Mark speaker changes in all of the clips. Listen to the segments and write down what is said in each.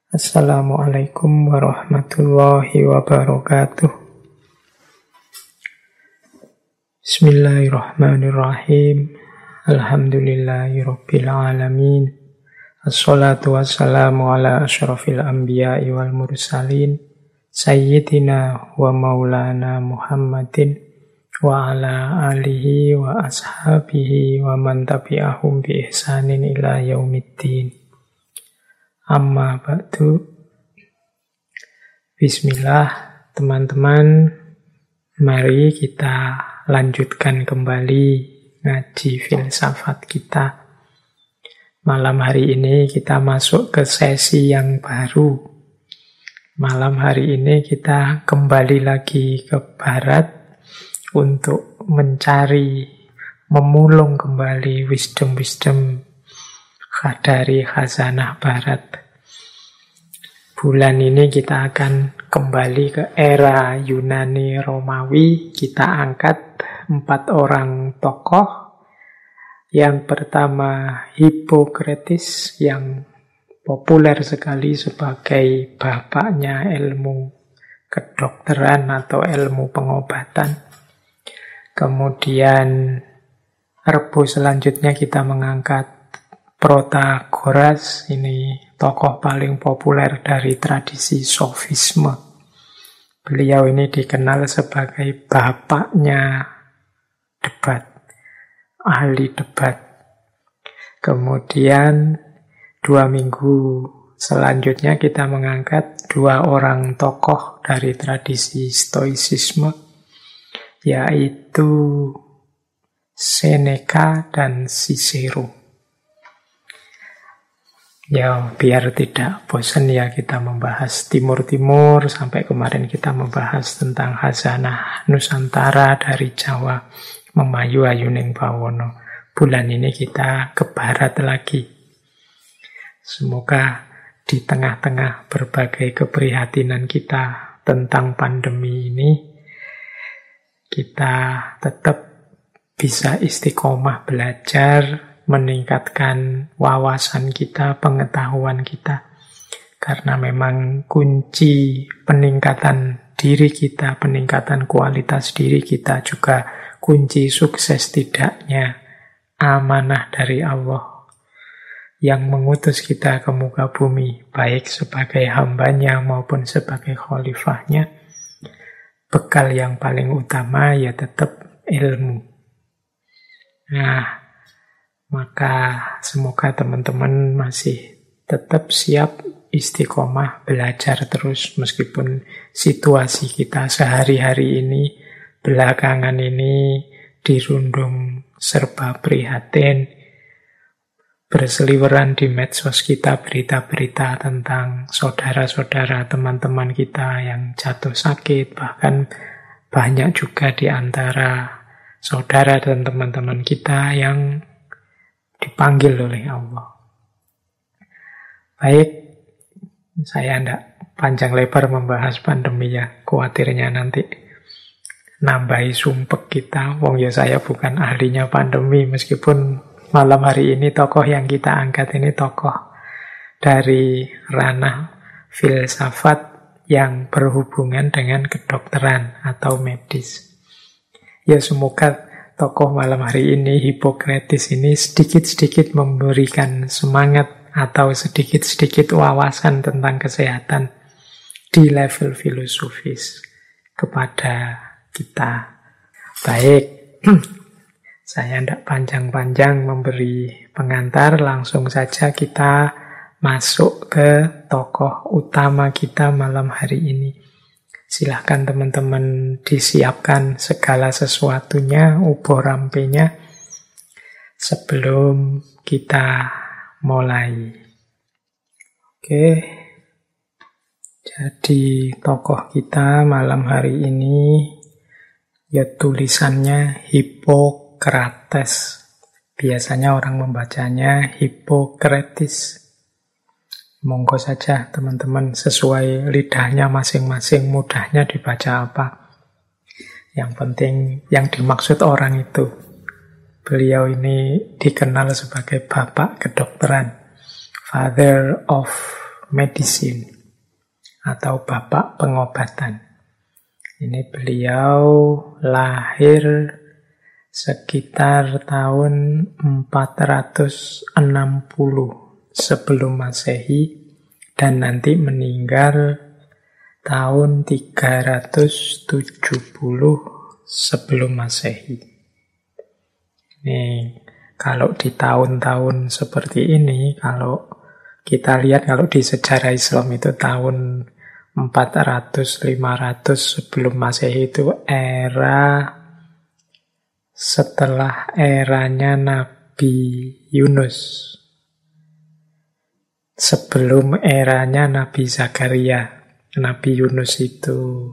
Speaker 1: Assalamualaikum warahmatullahi wabarakatuh. Bismillahirrahmanirrahim. Alhamdulillahirabbil alamin. Assalatu wassalamu ala asyrafil anbiya'i wal mursalin sayyidina wa maulana Muhammadin wa ala alihi wa ashabihi wa man tabi'ahum bi ihsanin ila yaumiddin. Amma ba'du. Bismillah, teman-teman. Mari kita lanjutkan kembali ngaji filsafat kita. Malam hari ini kita masuk ke sesi yang baru. Malam hari ini kita kembali lagi ke barat untuk mencari, memulung kembali wisdom-wisdom dari khazanah barat. Bulan ini kita akan kembali ke era Yunani Romawi. Kita angkat 4 orang tokoh. Yang pertama Hippocrates, yang populer sekali sebagai bapaknya ilmu kedokteran atau ilmu pengobatan. Kemudian Rebo selanjutnya kita mengangkat Protagoras, ini tokoh paling populer dari tradisi sofisme. Beliau ini dikenal sebagai bapaknya debat, ahli debat. Kemudian 2 minggu selanjutnya kita mengangkat 2 orang tokoh dari tradisi stoicisme, yaitu Seneca dan Cicero. Ya, biar tidak bosan ya kita membahas timur-timur. Sampai kemarin kita membahas tentang khazanah Nusantara dari Jawa memayu ayuning bawono. Bulan ini kita ke barat lagi. Semoga di tengah-tengah berbagai keprihatinan kita tentang pandemi ini, kita tetap bisa istiqomah belajar, meningkatkan wawasan kita, pengetahuan kita. Karena memang kunci peningkatan diri kita, peningkatan kualitas diri kita juga kunci sukses tidaknya amanah dari Allah yang mengutus kita ke muka bumi, baik sebagai hambanya maupun sebagai khalifahnya. Bekal yang paling utama ya tetap ilmu. Nah, maka semoga teman-teman masih tetap siap istiqomah belajar terus meskipun situasi kita sehari-hari ini, belakangan ini dirundung serba prihatin. Berseliweran di medsos kita berita-berita tentang saudara-saudara teman-teman kita yang jatuh sakit, bahkan banyak juga di antara saudara dan teman-teman kita yang dipanggil oleh Allah. Baik, saya tidak panjang lebar membahas pandemi ya, khawatirnya nanti nambahi sumpek kita. Wong ya saya bukan ahlinya pandemi, meskipun malam hari ini tokoh yang kita angkat ini tokoh dari ranah filsafat yang berhubungan dengan kedokteran atau medis. Ya semoga tokoh malam hari ini, Hippocrates ini, sedikit-sedikit memberikan semangat atau sedikit-sedikit wawasan tentang kesehatan di level filosofis kepada kita. Baik, saya tidak panjang-panjang memberi pengantar, langsung saja kita masuk ke tokoh utama kita malam hari ini. Silahkan teman-teman disiapkan segala sesuatunya, ubah rampenya, sebelum kita mulai. Oke, jadi tokoh kita malam hari ini, ya tulisannya Hippocrates. Biasanya orang membacanya Hippocrates. Monggo saja teman-teman sesuai lidahnya masing-masing, mudahnya dibaca apa. Yang penting yang dimaksud orang itu. Beliau ini dikenal sebagai bapak kedokteran, father of medicine atau bapak pengobatan. Ini beliau lahir sekitar tahun 460 sebelum Masehi dan nanti meninggal tahun 370 sebelum Masehi. Ini kalau di tahun-tahun seperti ini, kalau kita lihat kalau di sejarah Islam itu tahun 400-500 sebelum Masehi itu era setelah eranya Nabi Yunus. Sebelum eranya Nabi Zakaria. Nabi Yunus itu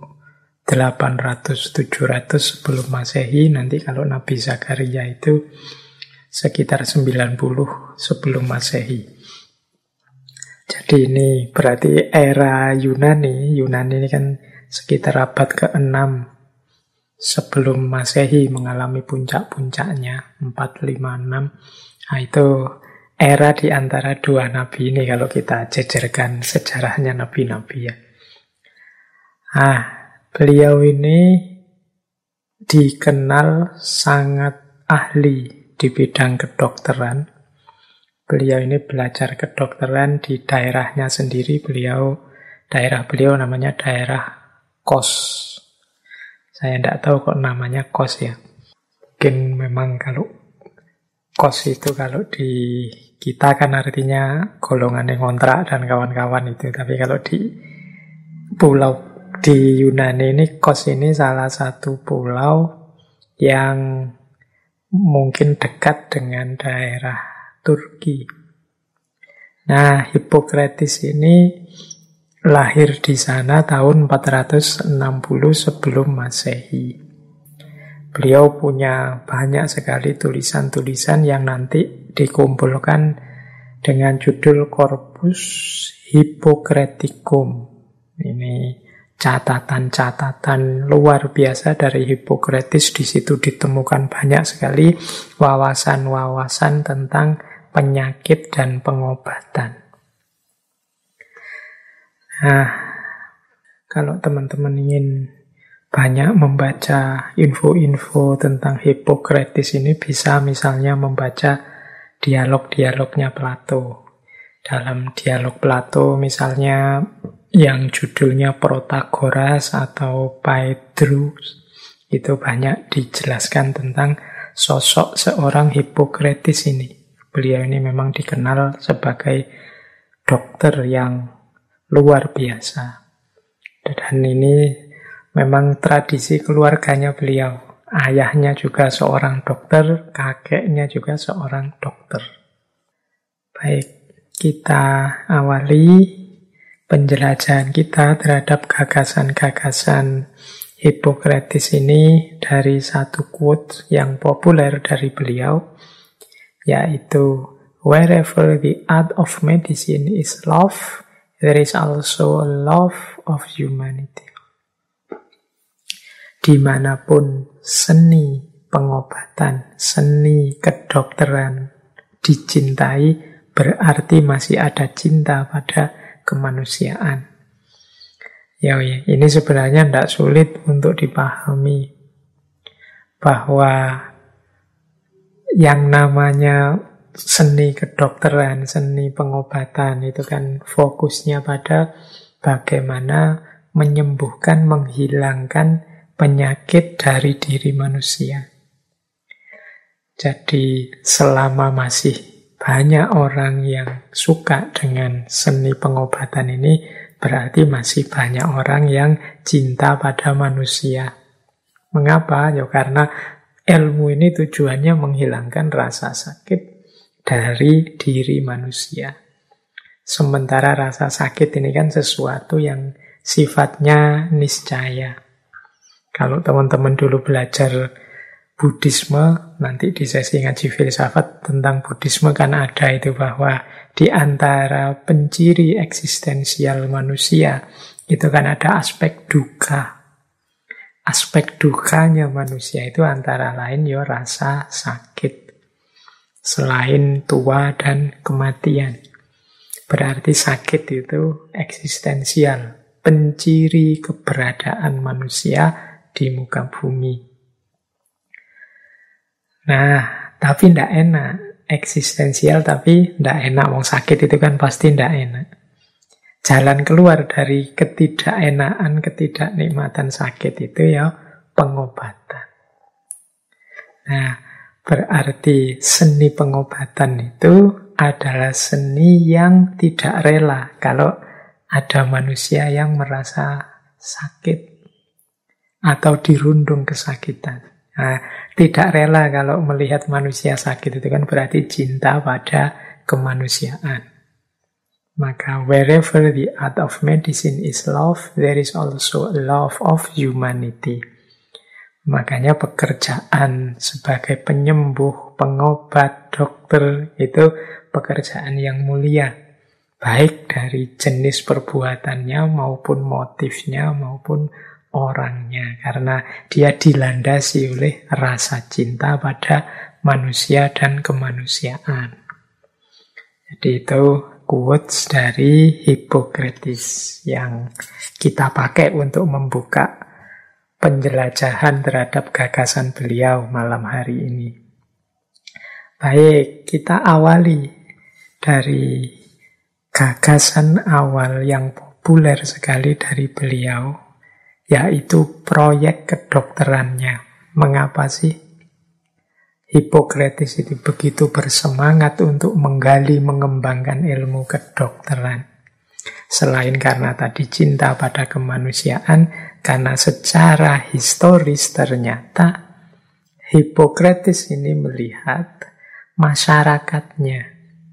Speaker 1: 800-700 sebelum Masehi. Nanti kalau Nabi Zakaria itu sekitar 90 sebelum Masehi. Jadi ini berarti era Yunani. Yunani ini kan sekitar abad ke-6 sebelum Masehi mengalami puncak-puncaknya 456. Nah, itu era di antara dua nabi ini kalau kita jejerkan sejarahnya nabi-nabi ya. Beliau ini dikenal sangat ahli di bidang kedokteran. Beliau ini belajar kedokteran di daerahnya sendiri. Daerah beliau namanya daerah Kos. Saya tidak tahu kok namanya Kos ya. Mungkin memang kalau Kos itu kalau di kita kan artinya golongan yang ngontrak dan kawan-kawan itu. Tapi kalau di pulau di Yunani ini, Kos ini salah satu pulau yang mungkin dekat dengan daerah Turki. Nah, Hippocrates ini lahir di sana tahun 460 sebelum Masehi. Beliau punya banyak sekali tulisan-tulisan yang nanti dikumpulkan dengan judul Corpus Hippocraticum. Ini catatan-catatan luar biasa dari Hippocrates. Di situ ditemukan banyak sekali wawasan-wawasan tentang penyakit dan pengobatan. Nah, kalau teman-teman ingin banyak membaca info-info tentang Hippocrates ini, bisa misalnya membaca dialog-dialognya Plato. Dalam dialog Plato misalnya yang judulnya Protagoras atau Phaedrus, itu banyak dijelaskan tentang sosok seorang Hippocrates ini. Beliau ini memang dikenal sebagai dokter yang luar biasa. Dan ini memang tradisi keluarganya beliau. Ayahnya juga seorang dokter, kakeknya juga seorang dokter. Baik, kita awali penjelajahan kita terhadap gagasan-gagasan Hippocrates ini dari satu quote yang populer dari beliau, yaitu "Wherever the art of medicine is love, there is also a love of humanity." Dimanapun seni pengobatan, seni kedokteran dicintai, berarti masih ada cinta pada kemanusiaan. Ya, ini sebenarnya tidak sulit untuk dipahami bahwa yang namanya seni kedokteran, seni pengobatan itu kan fokusnya pada bagaimana menyembuhkan, menghilangkan penyakit dari diri manusia. Jadi selama masih banyak orang yang suka dengan seni pengobatan ini, berarti masih banyak orang yang cinta pada manusia. Mengapa? Ya karena ilmu ini tujuannya menghilangkan rasa sakit dari diri manusia. Sementara rasa sakit ini kan sesuatu yang sifatnya niscaya. Kalau teman-teman dulu belajar Buddhisme, nanti di sesi ngaji filsafat tentang Buddhisme kan ada itu bahwa di antara penciri eksistensial manusia itu kan ada aspek duka. Aspek dukanya manusia itu antara lain ya rasa sakit, selain tua dan kematian. Berarti sakit itu eksistensial, penciri keberadaan manusia di muka bumi. Nah, tapi tidak enak. Eksistensial tapi tidak enak. Wong sakit itu kan pasti tidak enak. Jalan keluar dari ketidakenaan, ketidaknikmatan sakit itu ya pengobatan. Nah, berarti seni pengobatan itu adalah seni yang tidak rela kalau ada manusia yang merasa sakit atau dirundung kesakitan. Nah, tidak rela kalau melihat manusia sakit itu kan berarti cinta pada kemanusiaan. Maka wherever the art of medicine is love, there is also a love of humanity. Makanya pekerjaan sebagai penyembuh, pengobat, dokter itu pekerjaan yang mulia. Baik dari jenis perbuatannya maupun motifnya maupun orangnya. Karena dia dilandasi oleh rasa cinta pada manusia dan kemanusiaan. Jadi itu quotes dari Hippocrates yang kita pakai untuk membuka penjelajahan terhadap gagasan beliau malam hari ini. Baik, kita awali dari gagasan awal yang populer sekali dari beliau, yaitu proyek kedokterannya. Mengapa sih Hippocrates itu begitu bersemangat untuk menggali, mengembangkan ilmu kedokteran? Selain karena tadi cinta pada kemanusiaan, karena secara historis ternyata Hippocrates ini melihat masyarakatnya.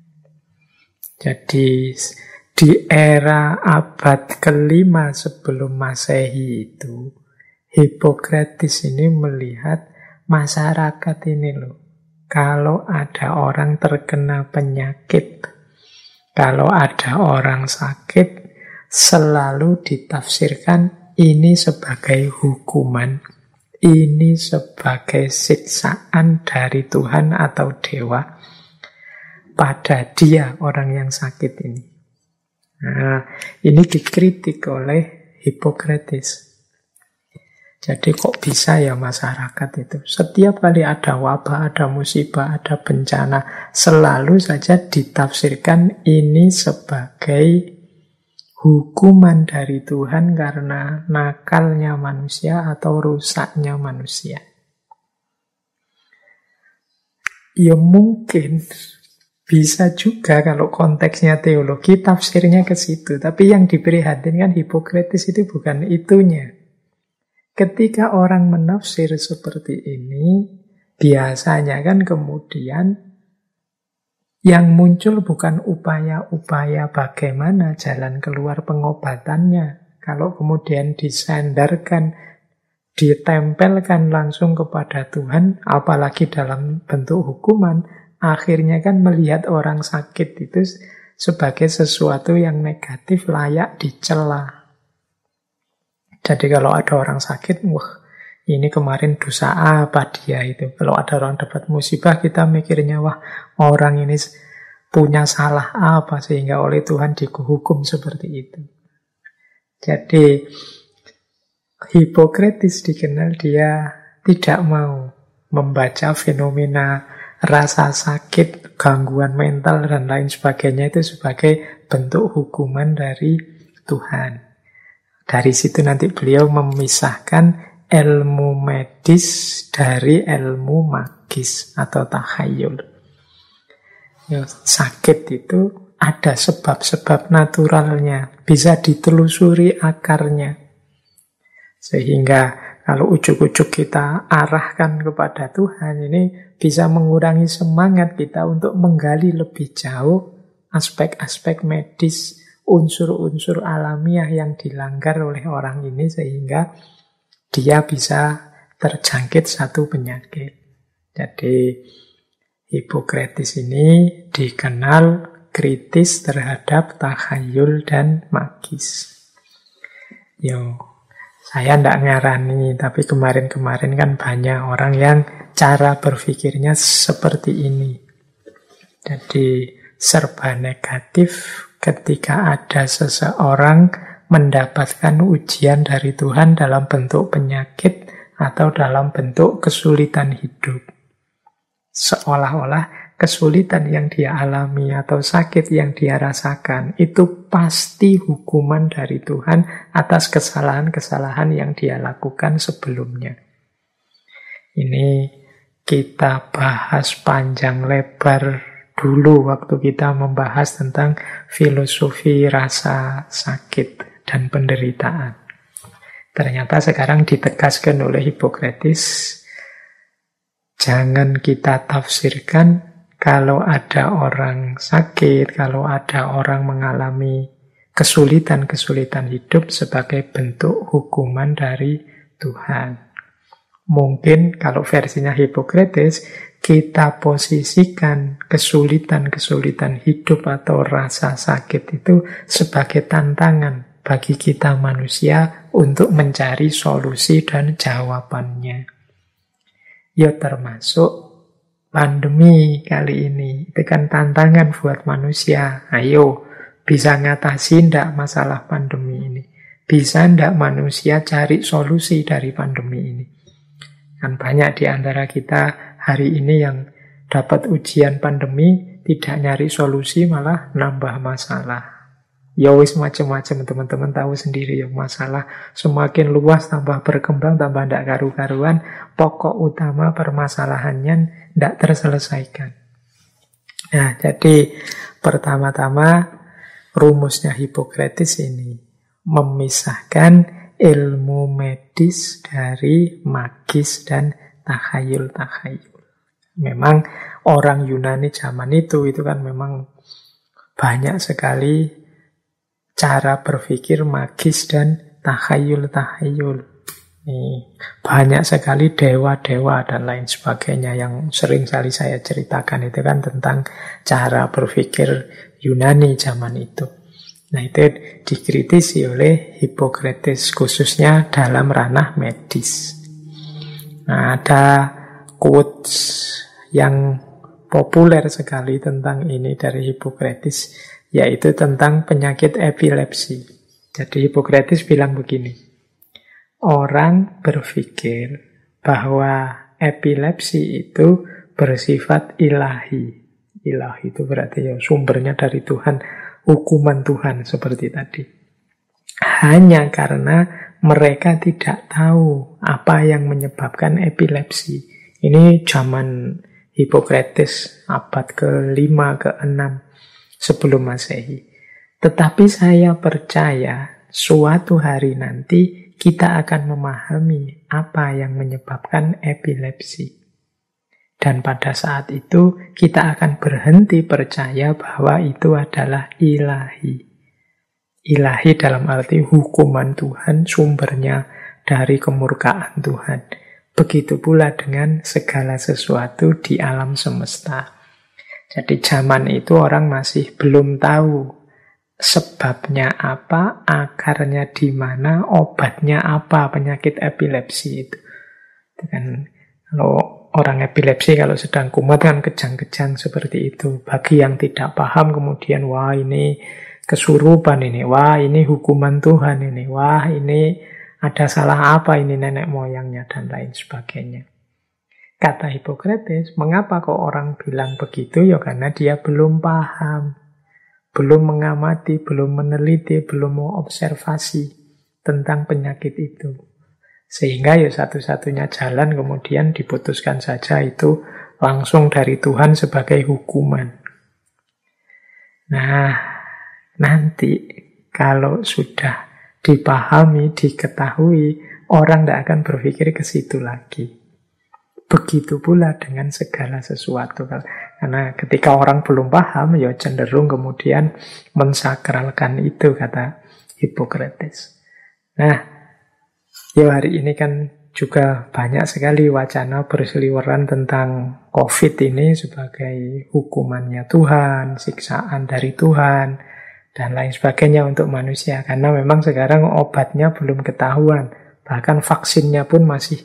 Speaker 1: Jadi di era abad ke-5 sebelum Masehi itu, Hippocrates ini melihat masyarakat ini loh. Kalau ada orang terkena penyakit, kalau ada orang sakit, selalu ditafsirkan ini sebagai hukuman, ini sebagai siksaan dari Tuhan atau dewa pada dia, orang yang sakit ini. Nah, ini dikritik oleh Hippocrates. Jadi kok bisa ya masyarakat itu? Setiap kali ada wabah, ada musibah, ada bencana, selalu saja ditafsirkan ini sebagai hukuman dari Tuhan karena nakalnya manusia atau rusaknya manusia. Ya mungkin bisa juga kalau konteksnya teologi, tafsirnya ke situ. Tapi yang diprihatinkan Hippocrates itu bukan itunya. Ketika orang menafsir seperti ini, biasanya kan kemudian yang muncul bukan upaya-upaya bagaimana jalan keluar pengobatannya. Kalau kemudian disandarkan, ditempelkan langsung kepada Tuhan, apalagi dalam bentuk hukuman, akhirnya kan melihat orang sakit itu sebagai sesuatu yang negatif, layak dicela. Jadi kalau ada orang sakit, wah ini kemarin dosa apa dia itu. Kalau ada orang dapat musibah, kita mikirnya, wah orang ini punya salah apa sehingga oleh Tuhan dihukum seperti itu. Jadi Hippocrates dikenal dia tidak mau membaca fenomena rasa sakit, gangguan mental, dan lain sebagainya itu sebagai bentuk hukuman dari Tuhan. Dari situ nanti beliau memisahkan ilmu medis dari ilmu magis atau takhayul. Ya, sakit itu ada sebab-sebab naturalnya, bisa ditelusuri akarnya. Sehingga kalau ujuk-ujuk kita arahkan kepada Tuhan, ini bisa mengurangi semangat kita untuk menggali lebih jauh aspek-aspek medis, unsur-unsur alamiah yang dilanggar oleh orang ini sehingga dia bisa terjangkit satu penyakit. Jadi Hippocrates ini dikenal kritis terhadap takhayul dan magis. Saya tidak ngarani, tapi kemarin-kemarin kan banyak orang yang cara berpikirnya seperti ini. Jadi serba negatif ketika ada seseorang mendapatkan ujian dari Tuhan dalam bentuk penyakit atau dalam bentuk kesulitan hidup. Seolah-olah kesulitan yang dia alami atau sakit yang dia rasakan itu pasti hukuman dari Tuhan atas kesalahan-kesalahan yang dia lakukan sebelumnya. Ini kita bahas panjang lebar dulu waktu kita membahas tentang filosofi rasa sakit dan penderitaan. Ternyata sekarang ditegaskan oleh Hippocrates, jangan kita tafsirkan kalau ada orang sakit, kalau ada orang mengalami kesulitan-kesulitan hidup sebagai bentuk hukuman dari Tuhan. Mungkin kalau versinya Hippocrates, kita posisikan kesulitan-kesulitan hidup atau rasa sakit itu sebagai tantangan bagi kita manusia untuk mencari solusi dan jawabannya. Ya termasuk pandemi kali ini. Itu kan tantangan buat manusia. Ayo, bisa ngatasi ndak masalah pandemi ini? Bisa ndak manusia cari solusi dari pandemi ini? Kan banyak di antara kita hari ini yang dapat ujian pandemi, tidak nyari solusi malah nambah masalah. Ya wis macam-macam, teman-teman tahu sendiri ya, masalah semakin luas tambah berkembang tambah ndak karu-karuan, pokok utama permasalahannya ndak terselesaikan. Nah, jadi pertama-tama rumusnya Hippocrates ini memisahkan ilmu medis dari magis dan takhayul-takhayul. Memang orang Yunani zaman itu kan memang banyak sekali cara berpikir magis dan takhayul-takhayul. Banyak sekali dewa-dewa dan lain sebagainya yang sering kali saya ceritakan itu kan tentang cara berpikir Yunani zaman itu. Nah, itu dikritisi oleh Hippocrates khususnya dalam ranah medis. Nah, ada quotes yang populer sekali tentang ini dari Hippocrates, yaitu tentang penyakit epilepsi. Jadi Hippocrates bilang begini, orang berpikir bahwa epilepsi itu bersifat ilahi. Ilahi itu berarti ya sumbernya dari Tuhan, hukuman Tuhan seperti tadi. Hanya karena mereka tidak tahu apa yang menyebabkan epilepsi. Ini zaman Hippocrates abad ke-5, ke-6 sebelum Masehi. Tetapi saya percaya suatu hari nanti kita akan memahami apa yang menyebabkan epilepsi. Dan pada saat itu kita akan berhenti percaya bahwa itu adalah ilahi. Ilahi dalam arti hukuman Tuhan, sumbernya dari kemurkaan Tuhan. Begitu pula dengan segala sesuatu di alam semesta. Jadi zaman itu orang masih belum tahu sebabnya apa, akarnya di mana, obatnya apa penyakit epilepsi itu. Itu kan kalau orang epilepsi kalau sedang kumat kan kejang-kejang seperti itu. Bagi yang tidak paham kemudian, wah ini kesurupan ini, wah ini hukuman Tuhan ini, wah ini ada salah apa ini nenek moyangnya dan lain sebagainya. Kata Hippocrates, mengapa kok orang bilang begitu? Ya karena dia belum paham, belum mengamati, belum meneliti, belum mengobservasi tentang penyakit itu. Sehingga ya satu-satunya jalan kemudian diputuskan saja itu langsung dari Tuhan sebagai hukuman. Nah, nanti kalau sudah dipahami, diketahui, orang tidak akan berpikir ke situ lagi. Begitu pula dengan segala sesuatu. Karena ketika orang belum paham, ya cenderung kemudian mensakralkan itu, kata Hippocrates. Nah, ya hari ini kan juga banyak sekali wacana berseliweran tentang COVID ini sebagai hukumannya Tuhan, siksaan dari Tuhan, dan lain sebagainya untuk manusia. Karena memang sekarang obatnya belum ketahuan. Bahkan vaksinnya pun masih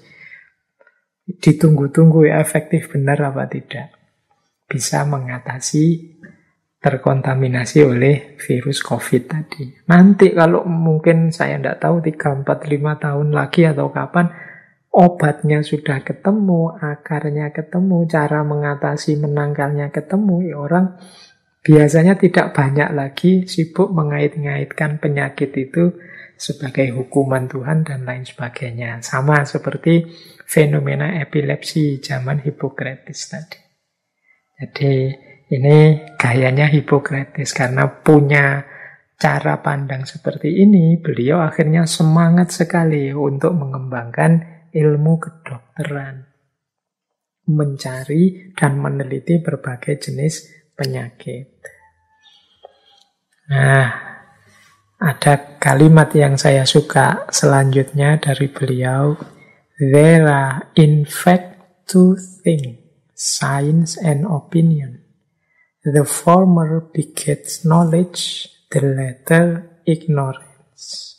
Speaker 1: ditunggu-tunggu ya, efektif benar apa tidak. Bisa mengatasi terkontaminasi oleh virus COVID tadi. Nanti kalau mungkin saya tidak tahu 3, 4, 5 tahun lagi atau kapan, obatnya sudah ketemu, akarnya ketemu, cara mengatasi menangkalnya ketemu, ya orang biasanya tidak banyak lagi sibuk mengait-ngaitkan penyakit itu sebagai hukuman Tuhan dan lain sebagainya. Sama seperti fenomena epilepsi zaman Hippocrates tadi. Jadi ini gayanya Hippocrates karena punya cara pandang seperti ini, beliau akhirnya semangat sekali untuk mengembangkan ilmu kedokteran, mencari dan meneliti berbagai jenis penyakit. Nah, ada kalimat yang saya suka selanjutnya dari beliau. There are in fact two things, science and opinion. The former begets knowledge, the latter ignorance.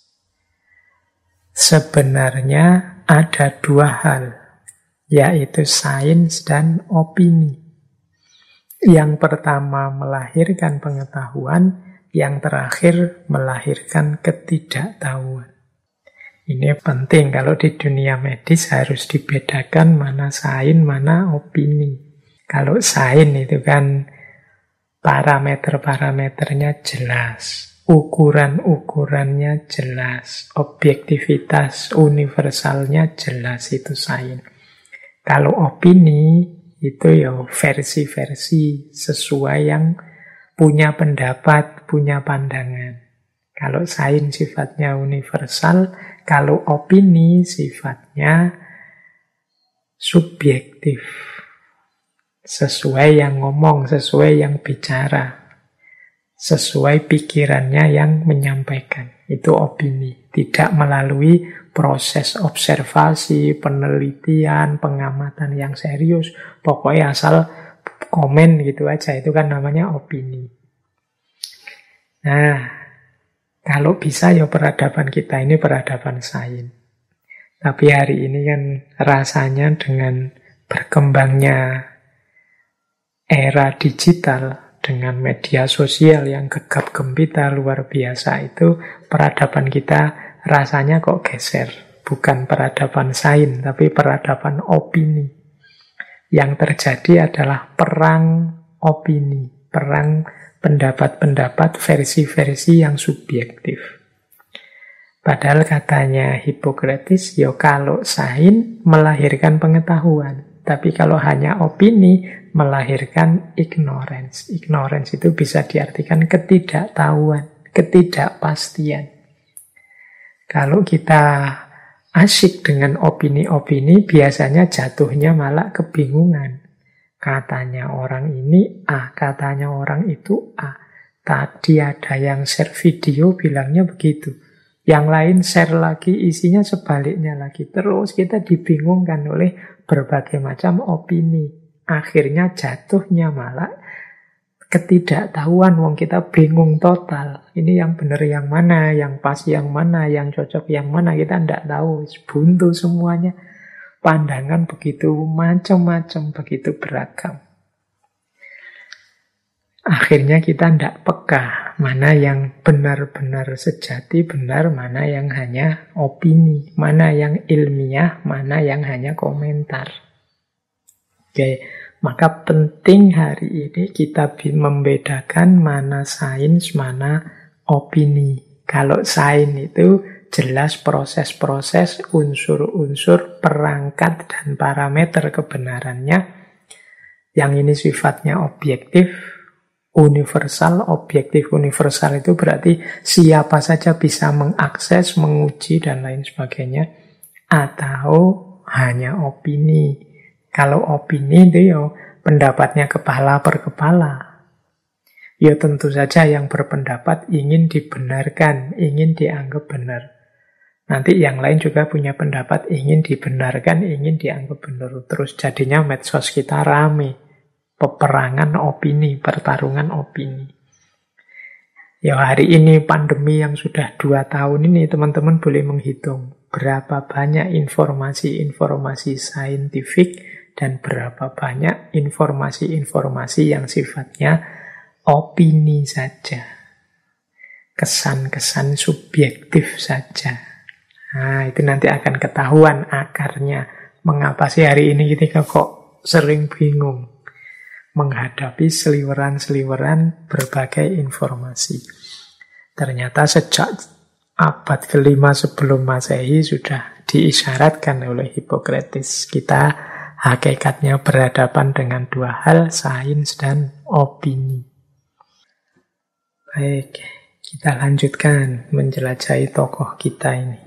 Speaker 1: Sebenarnya ada dua hal, yaitu sains dan opini. Yang pertama melahirkan pengetahuan, yang terakhir melahirkan ketidaktahuan. Ini penting kalau di dunia medis harus dibedakan mana sains, mana opini. Kalau sains itu kan parameter-parameternya jelas, ukuran-ukurannya jelas, objektivitas universalnya jelas, itu sains. Kalau opini itu ya versi-versi sesuai yang punya pendapat, punya pandangan. Kalau sains sifatnya universal, kalau opini sifatnya subjektif. Sesuai yang ngomong, sesuai yang bicara, sesuai pikirannya yang menyampaikan. Itu opini. Tidak melalui proses observasi, penelitian, pengamatan yang serius. Pokoknya asal komen gitu aja, itu kan namanya opini. Nah, kalau bisa ya peradaban kita ini peradaban sains. Tapi hari ini kan rasanya dengan berkembangnya era digital, dengan media sosial yang gegap gempita luar biasa, itu peradaban kita rasanya kok geser. Bukan peradaban sains, tapi peradaban opini. Yang terjadi adalah perang opini, perang pendapat-pendapat, versi-versi yang subjektif. Padahal katanya Hippocrates, ya kalau sains melahirkan pengetahuan, tapi kalau hanya opini melahirkan ignorance. Ignorance itu bisa diartikan ketidaktahuan, ketidakpastian. Kalau kita asyik dengan opini-opini, biasanya jatuhnya malah kebingungan. Katanya orang ini A, katanya orang itu A. Tadi ada yang share video bilangnya begitu. Yang lain share lagi isinya sebaliknya lagi. Terus kita dibingungkan oleh berbagai macam opini. Akhirnya jatuhnya malah ketidaktahuan, wong kita bingung total. Ini yang benar yang mana, yang pas yang mana, yang cocok yang mana, kita tidak tahu. Buntu semuanya. Pandangan begitu macam-macam, begitu beragam. Akhirnya kita tidak peka mana yang benar-benar sejati benar, mana yang hanya opini, mana yang ilmiah, mana yang hanya komentar. Oke. Maka penting hari ini kita membedakan mana sains, mana opini. Kalau sains itu jelas proses-proses, unsur-unsur, perangkat, dan parameter kebenarannya. Yang ini sifatnya objektif, universal. Objektif universal itu berarti siapa saja bisa mengakses, menguji, dan lain sebagainya. Atau hanya opini. Kalau opini itu ya pendapatnya kepala per kepala. Ya tentu saja yang berpendapat ingin dibenarkan, ingin dianggap benar. Nanti yang lain juga punya pendapat ingin dibenarkan, ingin dianggap benar. Terus jadinya medsos kita rame. Peperangan opini, pertarungan opini. Ya hari ini pandemi yang sudah 2 tahun ini teman-teman boleh menghitung. Berapa banyak informasi-informasi saintifik dan berapa banyak informasi-informasi yang sifatnya opini saja, kesan-kesan subjektif saja. Nah, itu nanti akan ketahuan akarnya. Mengapa sih hari ini kita kok sering bingung menghadapi seliweran-seliweran berbagai informasi. Ternyata sejak abad ke-5 sebelum Masehi sudah diisyaratkan oleh Hippocrates. Kita hakikatnya berhadapan dengan dua hal, sains dan opini. Baik, kita lanjutkan menjelajahi tokoh kita ini.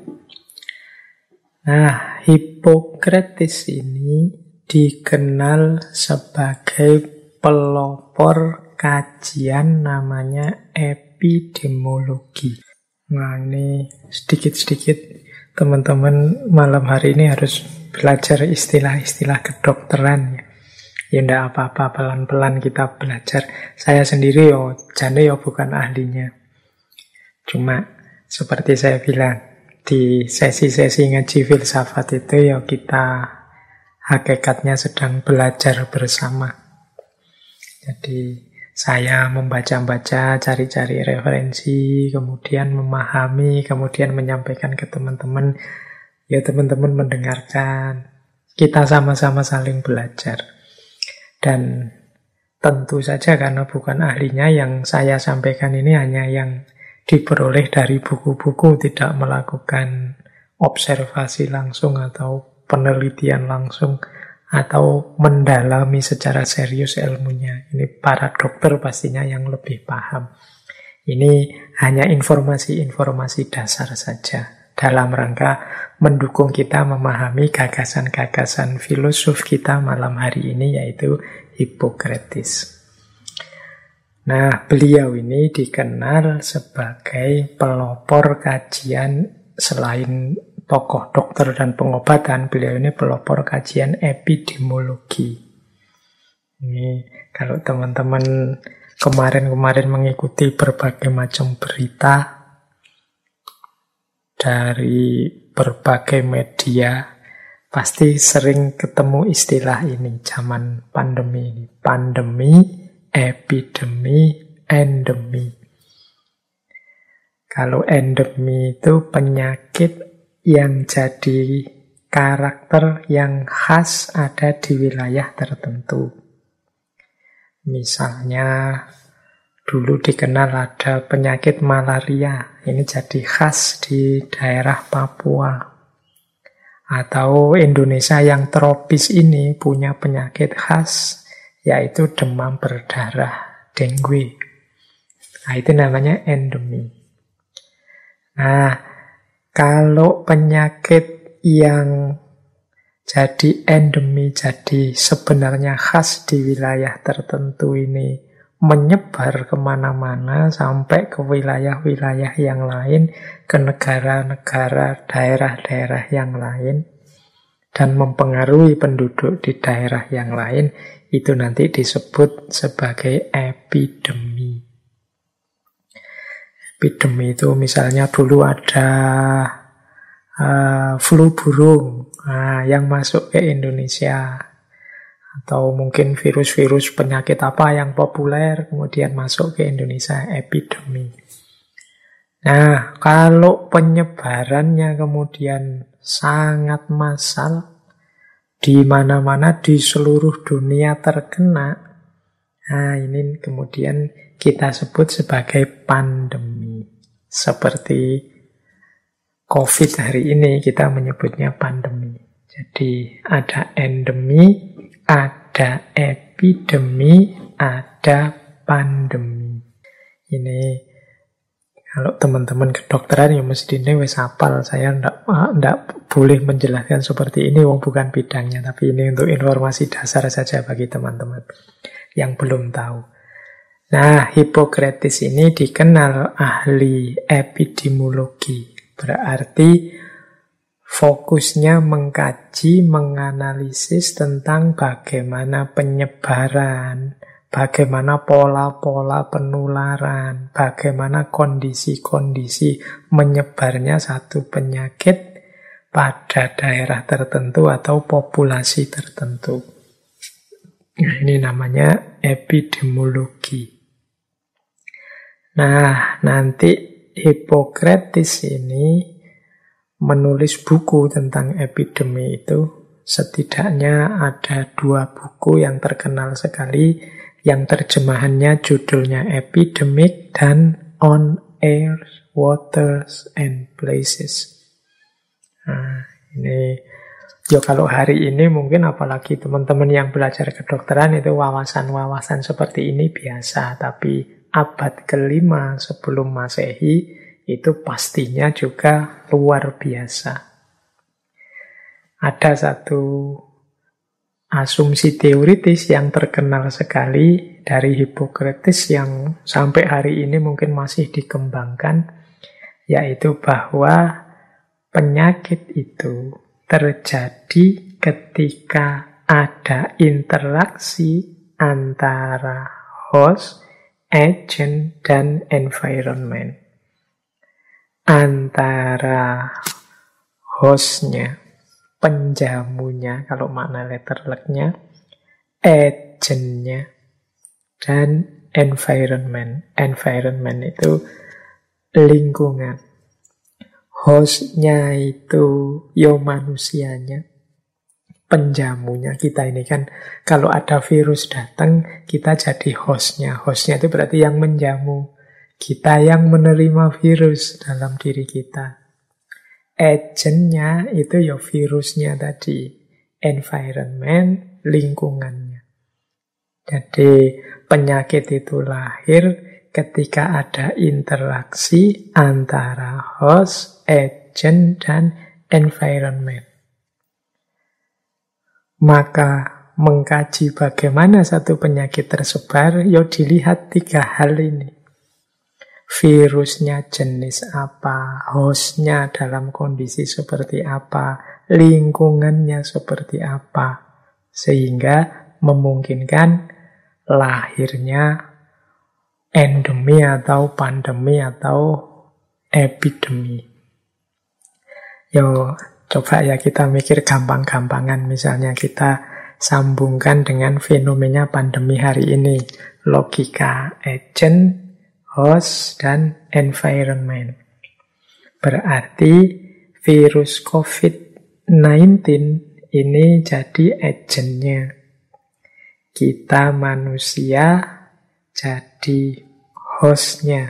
Speaker 1: Nah, Hippocrates ini dikenal sebagai pelopor kajian namanya epidemiologi. Nah, ini sedikit-sedikit teman-teman malam hari ini harus belajar istilah-istilah kedokteran ya. Ya enggak apa-apa, pelan-pelan kita belajar. Saya sendiri jane bukan ahlinya. Cuma seperti saya bilang, di sesi-sesi ngaji filsafat itu kita hakikatnya sedang belajar bersama. Jadi saya membaca-baca, cari-cari referensi, kemudian memahami, kemudian menyampaikan ke teman-teman. Ya teman-teman mendengarkan. Kita sama-sama saling belajar. Dan tentu saja karena bukan ahlinya, yang saya sampaikan ini hanya yang diperoleh dari buku-buku, tidak melakukan observasi langsung atau penelitian langsung, atau mendalami secara serius ilmunya. Ini para dokter pastinya yang lebih paham. Ini hanya informasi-informasi dasar saja dalam rangka mendukung kita memahami gagasan-gagasan filosof kita malam hari ini, yaitu Hippocrates. Nah, beliau ini dikenal sebagai pelopor kajian. Selain tokoh dokter dan pengobatan, beliau ini pelopor kajian epidemiologi. Ini kalau teman-teman kemarin-kemarin mengikuti berbagai macam berita dari berbagai media, pasti sering ketemu istilah ini zaman pandemi ini. Pandemi, epidemi, endemi. Kalau endemi itu penyakit yang jadi karakter yang khas ada di wilayah tertentu. Misalnya dulu dikenal ada penyakit malaria, ini jadi khas di daerah Papua. Atau Indonesia yang tropis ini punya penyakit khas, yaitu demam berdarah, dengue. Nah, itu namanya endemi. Nah, kalau penyakit yang jadi endemi, jadi sebenarnya khas di wilayah tertentu ini menyebar kemana-mana sampai ke wilayah-wilayah yang lain, ke negara-negara, daerah-daerah yang lain, dan mempengaruhi penduduk di daerah yang lain, itu nanti disebut sebagai epidemi. Epidemi itu misalnya dulu ada flu burung yang masuk ke Indonesia, atau mungkin virus-virus penyakit apa yang populer kemudian masuk ke Indonesia, epidemi. Nah, kalau penyebarannya kemudian sangat massal, di mana-mana di seluruh dunia terkena, nah ini kemudian kita sebut sebagai pandemi. Seperti COVID hari ini kita menyebutnya pandemi. Jadi ada endemi, ada epidemi, ada pandemi. Ini kalau teman-teman kedokteran ya mesti ini wis hafal. Saya ndak boleh menjelaskan seperti ini, wong bukan bidangnya. Tapi ini untuk informasi dasar saja bagi teman-teman yang belum tahu. Nah, Hippocrates ini dikenal ahli epidemiologi. Berarti fokusnya mengkaji, menganalisis tentang bagaimana penyebaran, bagaimana pola-pola penularan, bagaimana kondisi-kondisi menyebarnya satu penyakit pada daerah tertentu atau populasi tertentu. Ini namanya epidemiologi. Nah, nanti Hippocrates ini menulis buku tentang epidemi itu. Setidaknya ada 2 buku yang terkenal sekali, yang terjemahannya judulnya Epidemic dan On Air, Waters, and Places. Nah, ini kalau hari ini mungkin apalagi teman-teman yang belajar kedokteran itu wawasan-wawasan seperti ini biasa, tapi abad ke-5 sebelum Masehi itu pastinya juga luar biasa. Ada satu asumsi teoritis yang terkenal sekali dari Hippocrates yang sampai hari ini mungkin masih dikembangkan, yaitu bahwa penyakit itu terjadi ketika ada interaksi antara host, agent, dan environment. Antara hostnya, penjamunya, kalau makna letterleknya, agentnya, dan environment. Environment itu lingkungan. Hostnya itu manusianya, penjamunya. Kita ini kan kalau ada virus datang, kita jadi hostnya. Hostnya itu berarti yang menjamu. Kita yang menerima virus dalam diri kita. Agentnya itu virusnya tadi. Environment, lingkungannya. Jadi penyakit itu lahir ketika ada interaksi antara host, agent, dan environment. Maka mengkaji bagaimana satu penyakit tersebar, dilihat 3 hal ini. Virusnya jenis apa, hostnya dalam kondisi seperti apa, lingkungannya seperti apa, sehingga memungkinkan lahirnya endemi atau pandemi atau epidemi. Coba kita mikir gampang-gampangan, misalnya kita sambungkan dengan fenomena pandemi hari ini, logika agent, host, dan environment. Berarti virus COVID-19 ini jadi agentnya. Kita manusia jadi hostnya.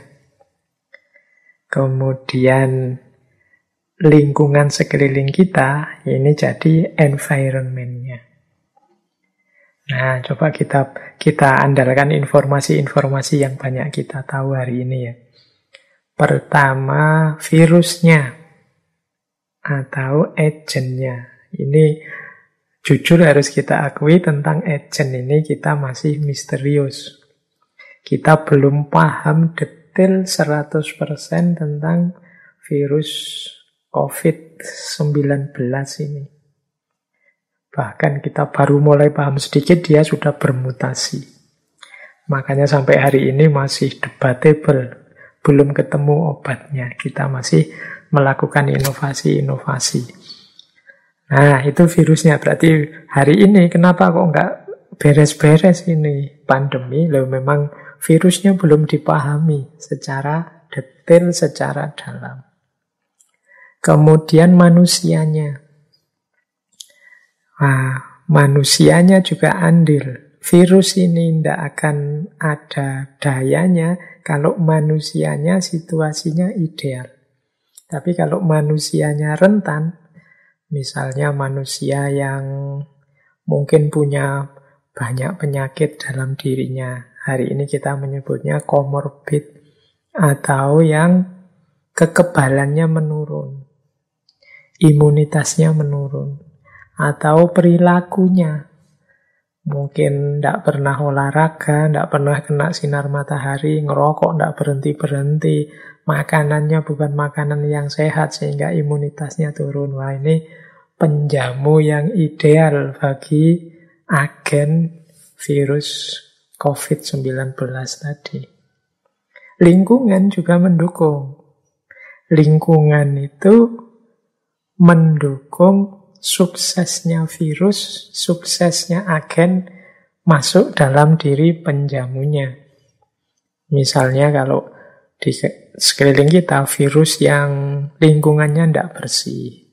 Speaker 1: Kemudian lingkungan sekeliling kita ini jadi environment-nya. Nah, coba kita andalkan informasi-informasi yang banyak kita tahu hari ini ya. Pertama, virusnya atau agentnya. Ini jujur harus kita akui, tentang agent ini kita masih misterius. Kita belum paham detail 100% tentang virus COVID-19 ini. Bahkan kita baru mulai paham sedikit, dia sudah bermutasi. Makanya sampai hari ini masih debatable. Belum ketemu obatnya. Kita masih melakukan inovasi-inovasi. Nah, itu virusnya. Berarti hari ini kenapa kok nggak beres-beres ini pandemi? Loh, memang virusnya belum dipahami secara detail, secara dalam. Kemudian manusianya. Nah, manusianya juga andil. Virus ini tidak akan ada dayanya kalau manusianya situasinya ideal. Tapi kalau manusianya rentan, misalnya manusia yang mungkin punya banyak penyakit dalam dirinya, hari ini kita menyebutnya komorbid, atau yang kekebalannya menurun, imunitasnya menurun, atau perilakunya. Mungkin tidak pernah olahraga, tidak pernah kena sinar matahari, ngerokok tidak berhenti-berhenti, makanannya bukan makanan yang sehat sehingga imunitasnya turun. Wah, ini penjamu yang ideal bagi agen virus COVID-19 tadi. Lingkungan juga mendukung. Lingkungan itu mendukung suksesnya virus, suksesnya agen masuk dalam diri penjamunya. Misalnya kalau di sekeliling kita virus yang lingkungannya tidak bersih,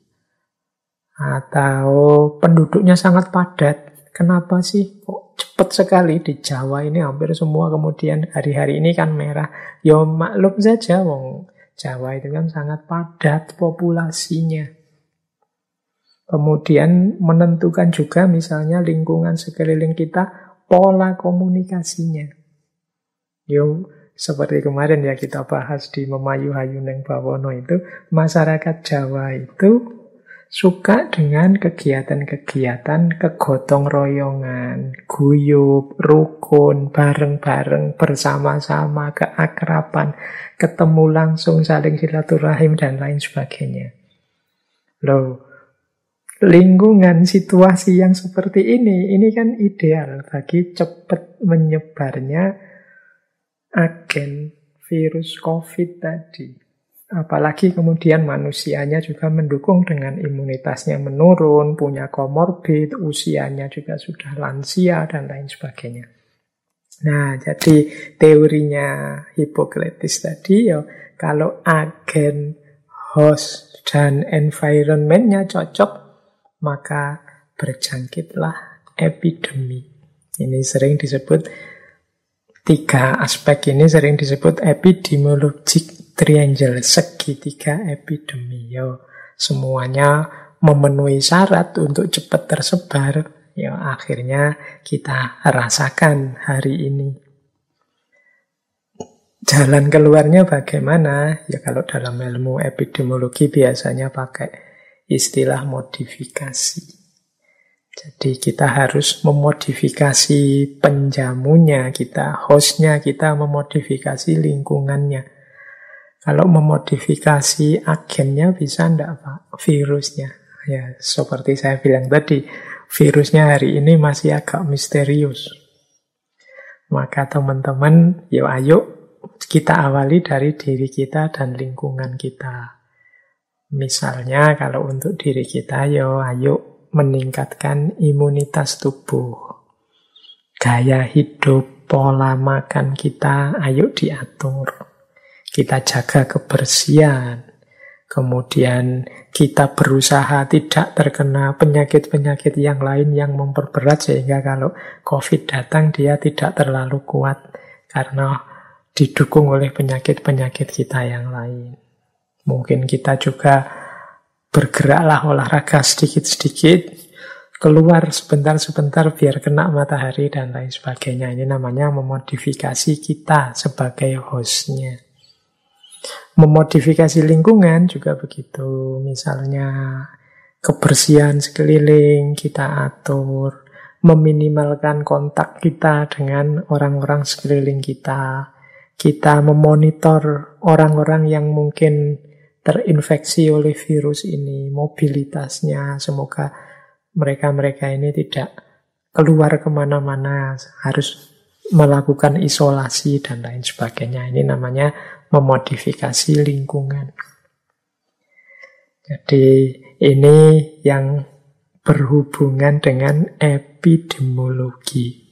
Speaker 1: atau penduduknya sangat padat. Kenapa sih kok cepat sekali di Jawa ini hampir semua kemudian hari-hari ini kan merah? Ya maklum saja, wong Jawa itu kan sangat padat populasinya. Kemudian menentukan juga misalnya lingkungan sekeliling kita, pola komunikasinya. Yo, seperti kemarin ya kita bahas di Memayu-hayu Neng Bawono itu, masyarakat Jawa itu suka dengan kegiatan-kegiatan kegotong royongan, guyub, rukun, bareng-bareng, bersama-sama, keakraban, ketemu langsung, saling silaturahim, dan lain sebagainya. Loh, lingkungan situasi yang seperti ini kan ideal bagi cepat menyebarnya agen virus COVID tadi. Apalagi kemudian manusianya juga mendukung dengan imunitasnya menurun, punya komorbid, usianya juga sudah lansia, dan lain sebagainya. Nah, jadi teorinya Hippocrates tadi, ya kalau agen, host, dan environment-nya cocok, maka berjangkitlah epidemi. Ini sering disebut, tiga aspek ini sering disebut epidemiologic triangle, segitiga epidemi. Yo, semuanya memenuhi syarat untuk cepat tersebar. Ya, akhirnya kita rasakan hari ini. Jalan keluarnya bagaimana? Ya kalau dalam ilmu epidemiologi biasanya pakai istilah modifikasi. Jadi kita harus memodifikasi penjamunya kita, hostnya kita memodifikasi lingkungannya. Kalau memodifikasi agennya bisa enggak Pak? Virusnya. Ya, seperti saya bilang tadi, virusnya hari ini masih agak misterius. Maka teman-teman, yuk ayo kita awali dari diri kita dan lingkungan kita. Misalnya kalau untuk diri kita, ayo meningkatkan imunitas tubuh. Gaya hidup, pola makan kita, ayo diatur. Kita jaga kebersihan. Kemudian kita berusaha tidak terkena penyakit-penyakit yang lain yang memperberat, sehingga kalau COVID datang dia tidak terlalu kuat karena didukung oleh penyakit-penyakit kita yang lain. Mungkin kita juga bergeraklah olahraga sedikit-sedikit, keluar sebentar-sebentar biar kena matahari dan lain sebagainya. Ini namanya memodifikasi kita sebagai hostnya. Memodifikasi lingkungan juga begitu. Misalnya kebersihan sekeliling kita atur, meminimalkan kontak kita dengan orang-orang sekeliling kita. Kita memonitor orang-orang yang mungkin terinfeksi oleh virus ini, mobilitasnya, semoga mereka-mereka ini tidak keluar kemana-mana, harus melakukan isolasi dan lain sebagainya. Ini namanya memodifikasi lingkungan. Jadi ini yang berhubungan dengan epidemiologi.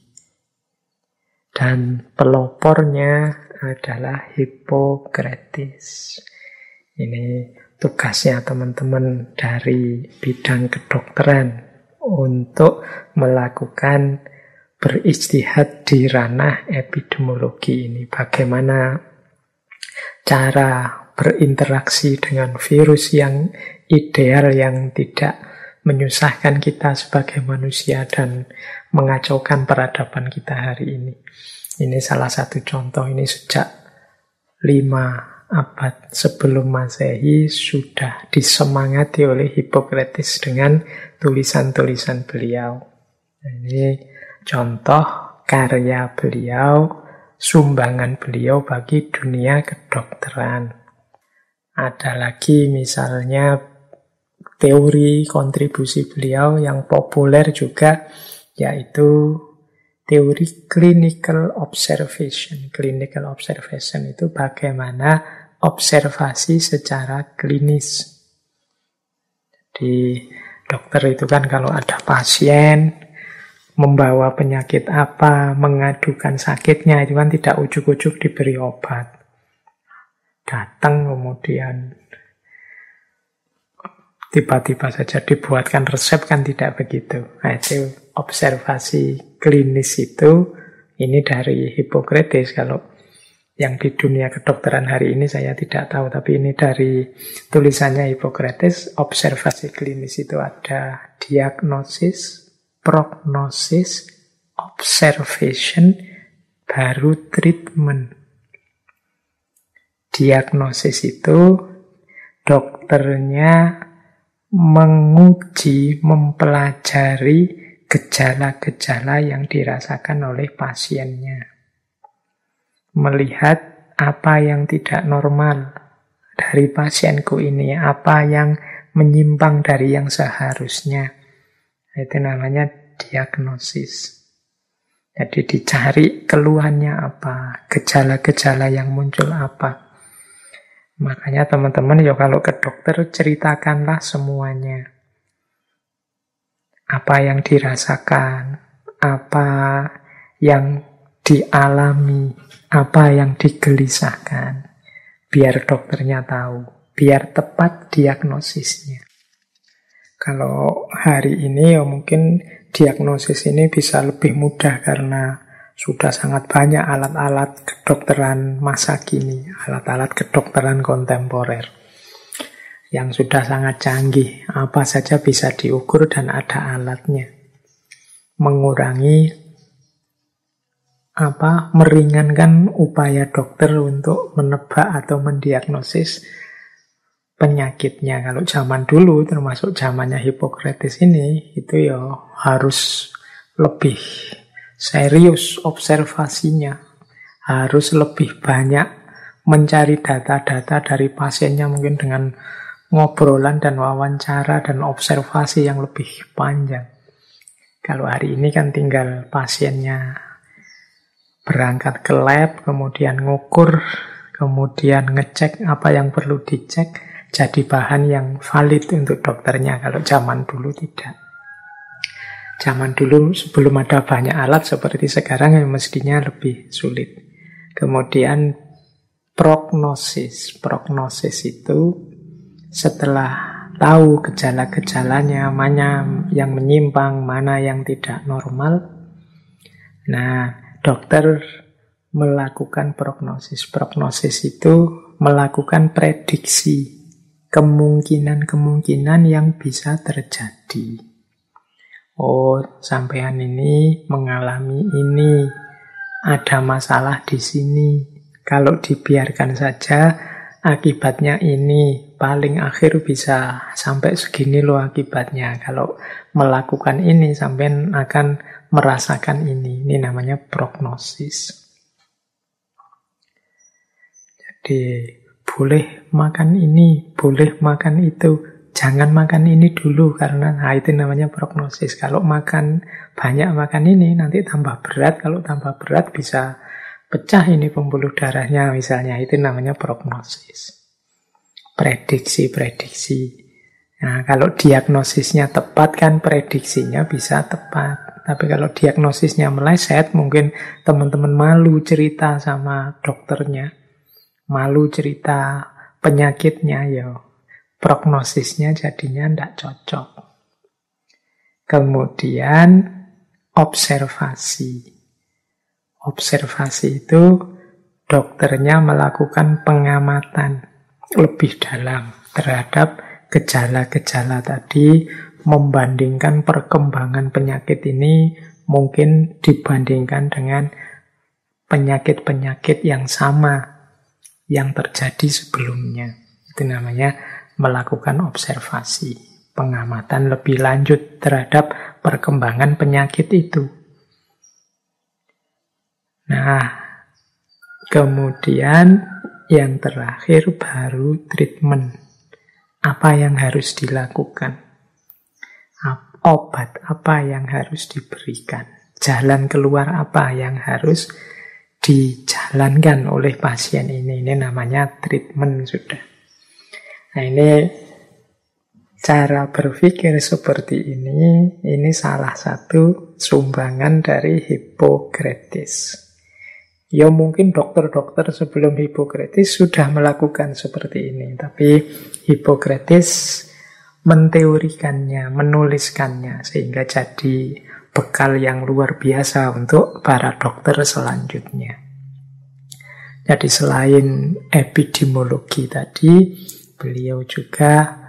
Speaker 1: Dan pelopornya adalah Hippocrates. Ini tugasnya teman-teman dari bidang kedokteran untuk melakukan berijtihad di ranah epidemiologi ini. Bagaimana cara berinteraksi dengan virus yang ideal, yang tidak menyusahkan kita sebagai manusia dan mengacaukan peradaban kita hari ini. Ini salah satu contoh. Ini sejak 5 abad sebelum Masehi sudah disemangati oleh Hippocrates dengan tulisan-tulisan beliau. Ini contoh karya beliau, sumbangan beliau bagi dunia kedokteran. Ada lagi misalnya teori kontribusi beliau yang populer juga, yaitu teori clinical observation. Clinical observation itu bagaimana observasi secara klinis. Jadi dokter itu kan kalau ada pasien membawa penyakit apa, mengadukan sakitnya, itu kan tidak ujuk-ujuk diberi obat. datang kemudian tiba-tiba saja dibuatkan resep, kan tidak begitu. Nah, itu observasi klinis itu, ini dari Hippocrates. Kalau yang di dunia kedokteran hari ini saya tidak tahu, tapi ini dari tulisannya Hippocrates. Observasi klinis itu ada diagnosis, prognosis, observation, baru treatment. Diagnosis itu dokternya menguji, mempelajari gejala-gejala yang dirasakan oleh pasiennya. Melihat apa yang tidak normal dari pasienku ini, apa yang menyimpang dari yang seharusnya. Itu namanya diagnosis. Jadi dicari keluhannya apa, gejala-gejala yang muncul apa. Makanya teman-teman ya kalau ke dokter ceritakanlah semuanya. Apa yang dirasakan, apa yang dialami, apa yang digelisahkan. Biar dokternya tahu, biar tepat diagnosisnya. Kalau hari ini ya mungkin diagnosis ini bisa lebih mudah karena sudah sangat banyak alat-alat kedokteran masa kini, alat-alat kedokteran kontemporer yang sudah sangat canggih. Apa saja bisa diukur dan ada alatnya. Mengurangi meringankan upaya dokter untuk menebak atau mendiagnosis penyakitnya. Kalau zaman dulu, termasuk zamannya Hippocrates ini, itu ya harus lebih serius observasinya. Harus lebih banyak mencari data-data dari pasiennya, mungkin dengan ngobrolan dan wawancara dan observasi yang lebih panjang. Kalau hari ini kan tinggal pasiennya berangkat ke lab, kemudian ngukur, kemudian ngecek apa yang perlu dicek, jadi bahan yang valid untuk dokternya. Kalau zaman dulu tidak. Zaman dulu sebelum ada banyak alat seperti sekarang yang mestinya lebih sulit. Kemudian prognosis. Prognosis itu setelah tahu gejala-gejalanya, mana yang menyimpang, mana yang tidak normal. Nah, dokter melakukan prognosis. Prognosis itu melakukan prediksi kemungkinan-kemungkinan yang bisa terjadi. Oh, sampean ini mengalami ini, ada masalah di sini. Kalau dibiarkan saja, akibatnya ini. Paling akhir bisa sampai segini loh akibatnya. Kalau melakukan ini, sampean akan merasakan ini. Ini namanya prognosis. Jadi, boleh makan ini, boleh makan itu. Jangan makan ini dulu karena itu namanya prognosis. Kalau banyak makan ini nanti tambah berat. Kalau tambah berat bisa pecah ini pembuluh darahnya misalnya. Itu namanya prognosis. Prediksi. Nah, kalau diagnosisnya tepat kan prediksinya bisa tepat. Tapi kalau diagnosisnya meleset, mungkin teman-teman malu cerita sama dokternya. Malu cerita penyakitnya ya. Prognosisnya jadinya tidak cocok. Kemudian observasi. Observasi itu dokternya melakukan pengamatan lebih dalam terhadap gejala-gejala tadi, membandingkan perkembangan penyakit ini mungkin dibandingkan dengan penyakit-penyakit yang sama yang terjadi sebelumnya. Itu namanya melakukan observasi, pengamatan lebih lanjut terhadap perkembangan penyakit itu. Nah, kemudian yang terakhir baru treatment. Apa yang harus dilakukan? Obat apa yang harus diberikan? Jalan keluar apa yang harus dijalankan oleh pasien ini? Ini namanya treatment sudah. Nah, ini cara berpikir seperti ini salah satu sumbangan dari Hippocrates. Ya mungkin dokter-dokter sebelum Hippocrates sudah melakukan seperti ini. Tapi Hippocrates menteorikannya, menuliskannya, sehingga jadi bekal yang luar biasa untuk para dokter selanjutnya. Jadi selain epidemiologi tadi, beliau juga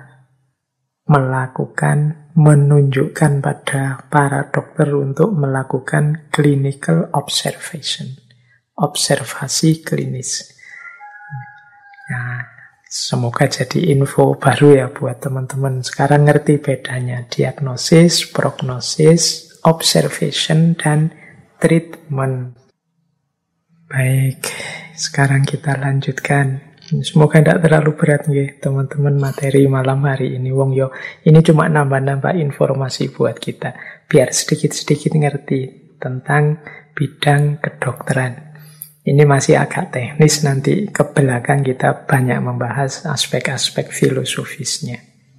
Speaker 1: menunjukkan pada para dokter untuk melakukan clinical observation. Observasi klinis. Nah, semoga jadi info baru ya buat teman-teman. Sekarang ngerti bedanya diagnosis, prognosis, observation, dan treatment. Baik, sekarang kita lanjutkan. Semoga tidak terlalu berat ya teman-teman materi malam hari ini. Wong yo, ini cuma nambah-nambah informasi buat kita. Biar sedikit-sedikit ngerti tentang bidang kedokteran. Ini masih agak teknis, nanti ke belakang kita banyak membahas aspek-aspek filosofisnya.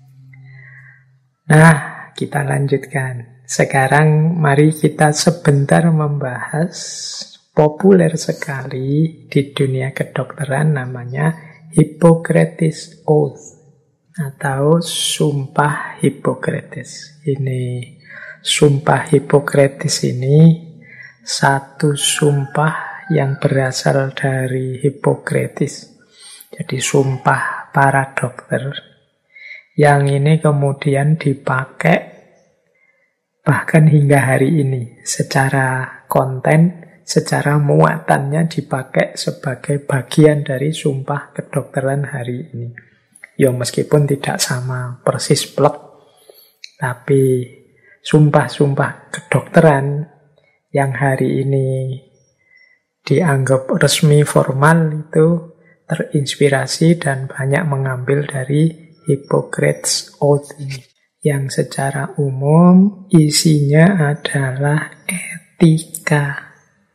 Speaker 1: Nah, kita lanjutkan. Sekarang mari kita sebentar membahas populer sekali di dunia kedokteran, namanya Hippocrates Oath atau Sumpah Hippocrates. Ini Sumpah Hippocrates ini satu sumpah yang berasal dari Hippocrates. Jadi sumpah para dokter yang ini kemudian dipakai bahkan hingga hari ini secara konten, secara muatannya dipakai sebagai bagian dari sumpah kedokteran hari ini. Ya meskipun tidak sama persis plek, tapi sumpah-sumpah kedokteran yang hari ini dianggap resmi formal itu terinspirasi dan banyak mengambil dari Hippocrates Oath ini, yang secara umum isinya adalah etika.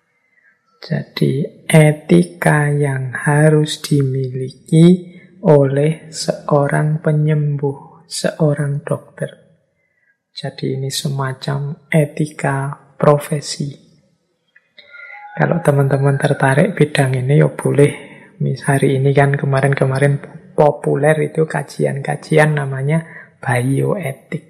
Speaker 1: Jadi etika yang harus dimiliki oleh seorang penyembuh, seorang dokter. Jadi ini semacam etika profesi. Kalau teman-teman tertarik bidang ini ya boleh. Hari ini kan kemarin-kemarin populer itu kajian-kajian namanya bioetik.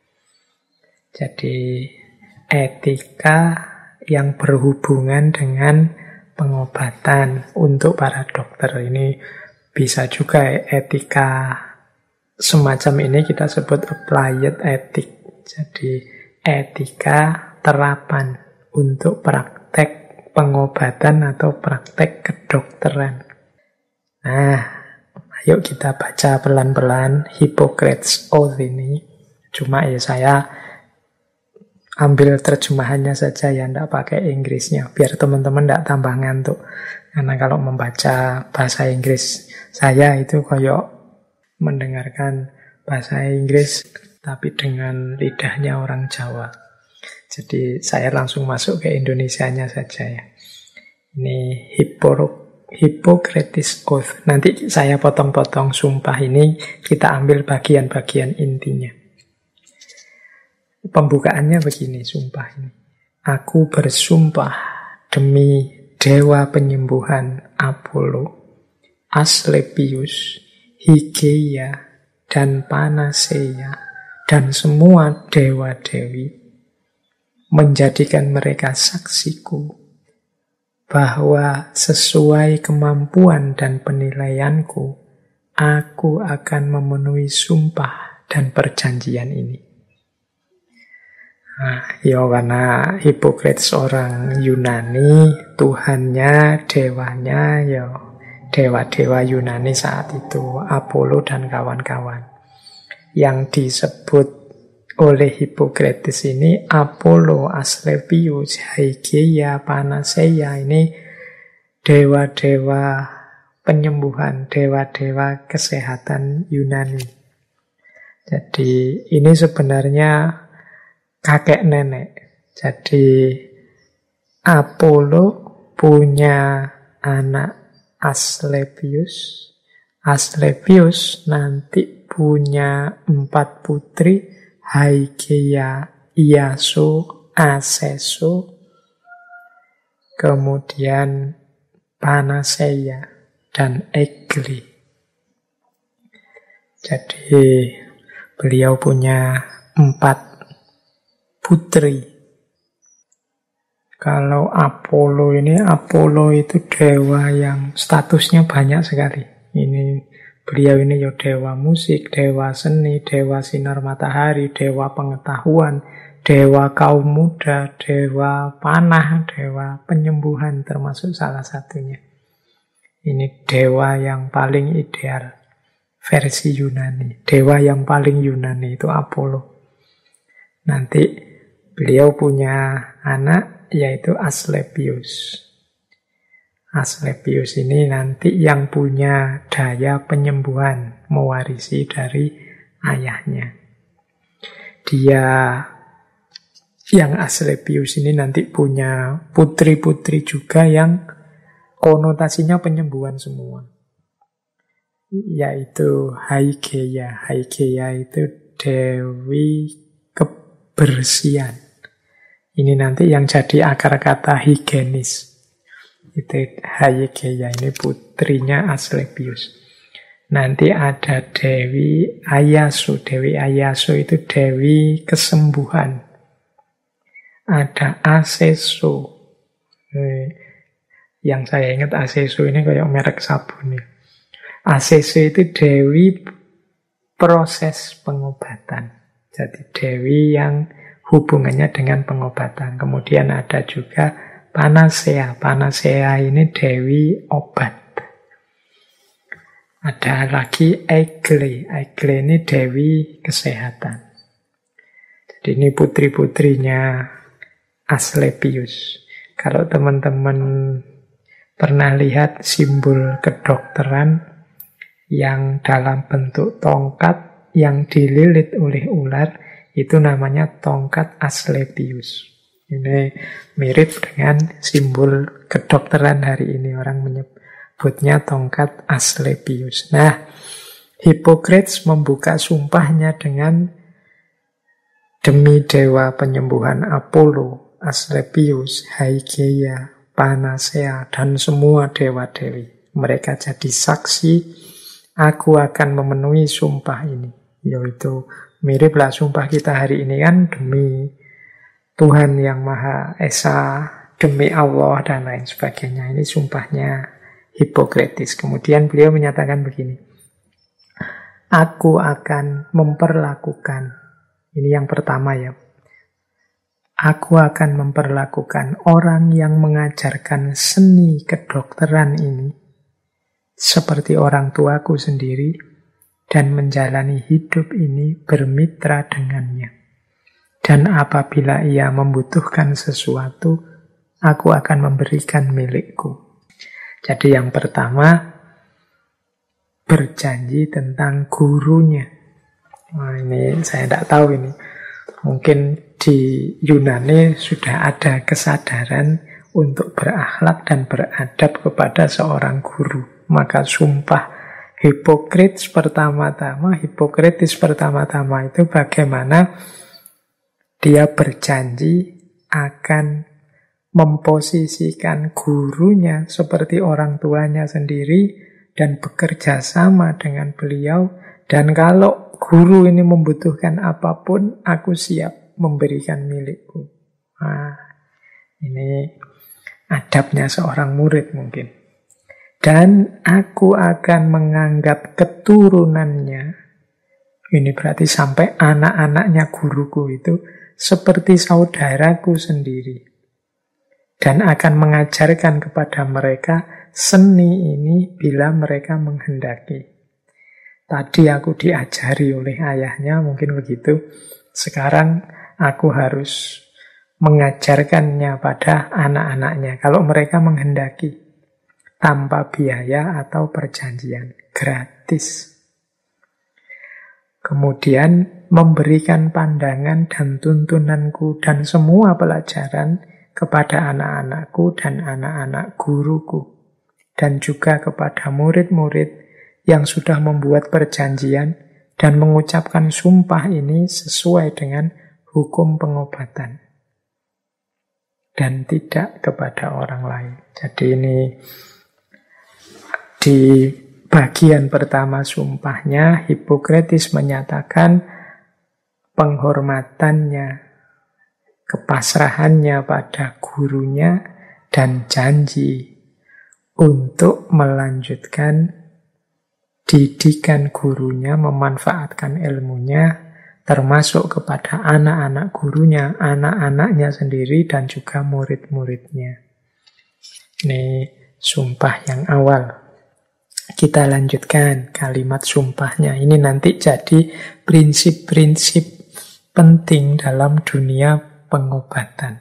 Speaker 1: Jadi etika yang berhubungan dengan pengobatan untuk para dokter. Ini bisa juga etika semacam ini kita sebut applied ethic. Jadi etika terapan untuk praktek pengobatan atau praktek kedokteran. Nah, ayo kita baca pelan-pelan Hippocrates Oath ini. Cuma ya saya ambil terjemahannya saja ya, tidak pakai Inggrisnya, biar teman-teman tidak tambah ngantuk. Karena kalau membaca bahasa Inggris saya itu kayak mendengarkan bahasa Inggris tapi dengan lidahnya orang Jawa. Jadi saya langsung masuk ke Indonesianya saja ya. Ini Hippocrates Oath. Nanti saya potong-potong sumpah ini, kita ambil bagian-bagian intinya. Pembukaannya begini sumpah ini. Aku bersumpah demi dewa penyembuhan Apollo, Asclepius, Hygieia, dan Panacea, dan semua dewa-dewi, menjadikan mereka saksiku, bahwa sesuai kemampuan dan penilaianku, aku akan memenuhi sumpah dan perjanjian ini. Nah, ya karena Hippocrates orang Yunani, Tuhannya, dewanya, ya dewa-dewa Yunani saat itu, Apollo dan kawan-kawan. Yang disebut oleh Hippocrates ini Apollo, Asclepius, Hygieia, Panacea, ini dewa-dewa penyembuhan, dewa-dewa kesehatan Yunani. Jadi ini sebenarnya kakek nenek. Jadi Apollo punya anak Asclepius. Asclepius nanti punya 4 putri, Hygieia, Iaso, Aceso. Kemudian Panaceia, dan Egli. Jadi beliau punya 4 putri. Kalau Apollo itu dewa yang statusnya banyak sekali. Beliau ini ya dewa musik, dewa seni, dewa sinar matahari, dewa pengetahuan, dewa kaum muda, dewa panah, dewa penyembuhan termasuk salah satunya. Ini dewa yang paling ideal versi Yunani. Dewa yang paling Yunani itu Apollo. Nanti beliau punya anak yaitu Asclepius. Asclepius ini nanti yang punya daya penyembuhan, mewarisi dari ayahnya. Dia yang Asclepius ini nanti punya putri-putri juga yang konotasinya penyembuhan semua. Yaitu Hygieia. Hygieia itu dewi kebersihan. Ini nanti yang jadi akar kata higienis. Itu Hygieia, ini putrinya Asclepius. Nanti ada Dewi Aiasu. Dewi Aiasu itu dewi kesembuhan. Ada Aseso. Yang saya ingat Aseso ini kayak merek sabun nih. Aseso itu dewi proses pengobatan. Jadi dewi yang hubungannya dengan pengobatan. Kemudian ada juga Panacea. Panacea ini dewi obat. Ada lagi Egle. Egle ini dewi kesehatan. Jadi ini putri-putrinya Asclepius. Kalau teman-teman pernah lihat simbol kedokteran yang dalam bentuk tongkat yang dililit oleh ular, itu namanya tongkat Asclepius. Ini mirip dengan simbol kedokteran hari ini. Orang menyebutnya tongkat Asclepius. Nah, Hippocrates membuka sumpahnya dengan demi dewa penyembuhan Apollo, Asclepius, Hygieia, Panacea, dan semua dewa-dewi. Mereka jadi saksi, aku akan memenuhi sumpah ini. Yaitu miriplah sumpah kita hari ini kan, demi Tuhan yang Maha Esa, demi Allah, dan lain sebagainya. Ini sumpahnya Hippocrates. Kemudian beliau menyatakan begini, aku akan memperlakukan, ini yang pertama ya, aku akan memperlakukan orang yang mengajarkan seni kedokteran ini seperti orang tuaku sendiri dan menjalani hidup ini bermitra dengannya. Dan apabila ia membutuhkan sesuatu, aku akan memberikan milikku. Jadi yang pertama, berjanji tentang gurunya. Nah, ini saya tidak tahu ini. Mungkin di Yunani sudah ada kesadaran untuk berakhlak dan beradab kepada seorang guru. Maka sumpah Hippocrates pertama-tama itu bagaimana dia berjanji akan memposisikan gurunya seperti orang tuanya sendiri dan bekerja sama dengan beliau. Dan kalau guru ini membutuhkan apapun, aku siap memberikan milikku. Nah, ini adabnya seorang murid mungkin. Dan aku akan menganggap keturunannya, ini berarti sampai anak-anaknya guruku itu, seperti saudaraku sendiri. Dan akan mengajarkan kepada mereka seni ini bila mereka menghendaki. Tadi aku diajari oleh ayahnya, mungkin begitu. Sekarang aku harus mengajarkannya pada anak-anaknya. Kalau mereka menghendaki. Tanpa biaya atau perjanjian. Gratis. Kemudian memberikan pandangan dan tuntunanku dan semua pelajaran kepada anak-anakku dan anak-anak guruku. Dan juga kepada murid-murid yang sudah membuat perjanjian dan mengucapkan sumpah ini sesuai dengan hukum pengobatan. Dan tidak kepada orang lain. Jadi ini Di bagian pertama sumpahnya, Hippocrates menyatakan penghormatannya, kepasrahannya pada gurunya, dan janji untuk melanjutkan didikan gurunya, memanfaatkan ilmunya, termasuk kepada anak-anak gurunya, anak-anaknya sendiri, dan juga murid-muridnya. Ini sumpah yang awal. Kita lanjutkan kalimat sumpahnya. Ini nanti jadi prinsip-prinsip penting dalam dunia pengobatan.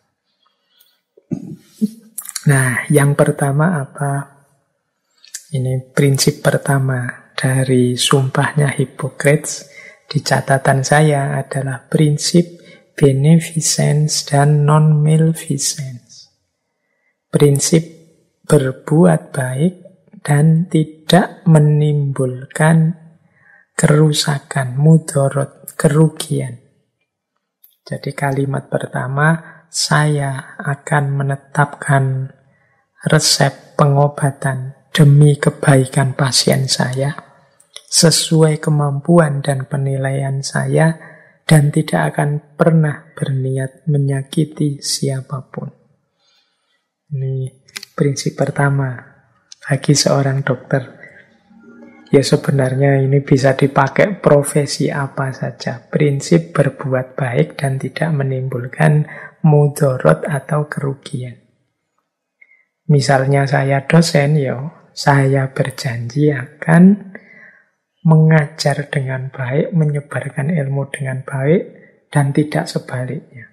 Speaker 1: Nah, yang pertama apa? Ini prinsip pertama dari sumpahnya Hippocrates. Di catatan saya adalah prinsip beneficence dan non-maleficence. Prinsip berbuat baik dan tidak menimbulkan kerusakan, mudorot, kerugian. Jadi kalimat pertama, saya akan menetapkan resep pengobatan demi kebaikan pasien saya, sesuai kemampuan dan penilaian saya, dan tidak akan pernah berniat menyakiti siapapun. Ini prinsip pertama bagi seorang dokter. Ya sebenarnya ini bisa dipakai profesi apa saja. Prinsip berbuat baik dan tidak menimbulkan mudorot atau kerugian. Misalnya saya dosen, saya berjanji akan mengajar dengan baik, menyebarkan ilmu dengan baik, dan tidak sebaliknya.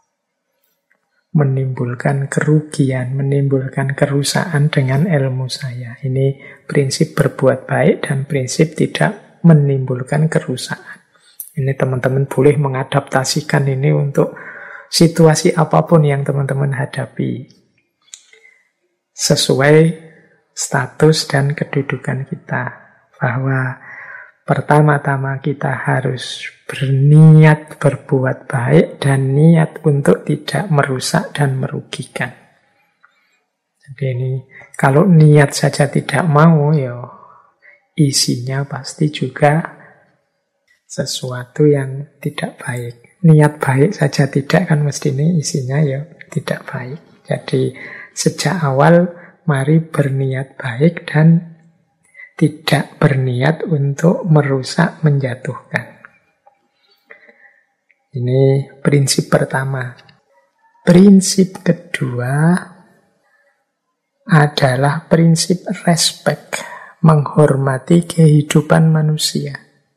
Speaker 1: Menimbulkan kerugian, menimbulkan kerusakan dengan ilmu saya. Ini prinsip berbuat baik dan prinsip tidak menimbulkan kerusakan. Ini teman-teman boleh mengadaptasikan ini untuk situasi apapun yang teman-teman hadapi. Sesuai status dan kedudukan kita. Bahwa pertama-tama kita harus berniat berbuat baik dan niat untuk tidak merusak dan merugikan. Jadi ini kalau niat saja tidak mau, isinya pasti juga sesuatu yang tidak baik. Niat baik saja tidak, kan mesti ini isinya tidak baik. Jadi sejak awal mari berniat baik dan tidak berniat untuk merusak, menjatuhkan. Ini prinsip pertama. Prinsip kedua adalah prinsip respect, menghormati kehidupan manusia.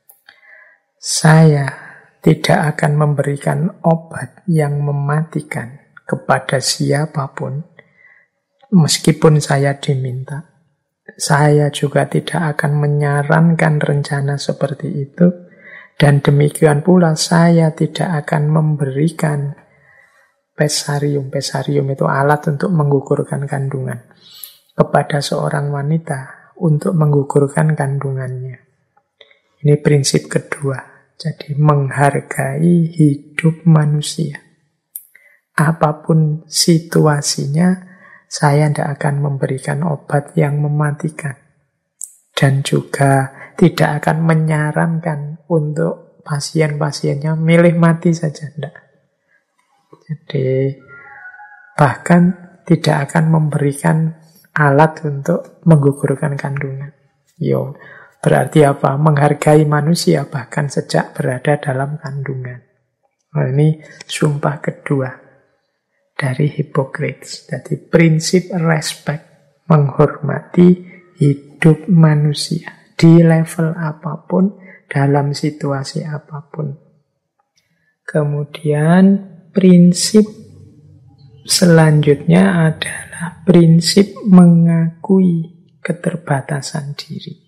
Speaker 1: Saya tidak akan memberikan obat yang mematikan kepada siapapun, meskipun saya diminta. Saya juga tidak akan menyarankan rencana seperti itu, dan demikian pula saya tidak akan memberikan pesarium. Pesarium itu alat untuk menggugurkan kandungan kepada seorang wanita untuk menggugurkan kandungannya. Ini prinsip kedua. Jadi menghargai hidup manusia. Apapun situasinya, saya tidak akan memberikan obat yang mematikan. Dan juga tidak akan menyarankan untuk pasien-pasiennya milih mati saja. Tidak. Jadi bahkan tidak akan memberikan alat untuk menggugurkan kandungan. Berarti apa? Menghargai manusia bahkan sejak berada dalam kandungan. Nah, ini sumpah kedua dari Hippocrates. Jadi prinsip respect, menghormati hidup manusia di level apapun, dalam situasi apapun. Kemudian prinsip selanjutnya adalah prinsip mengakui keterbatasan diri.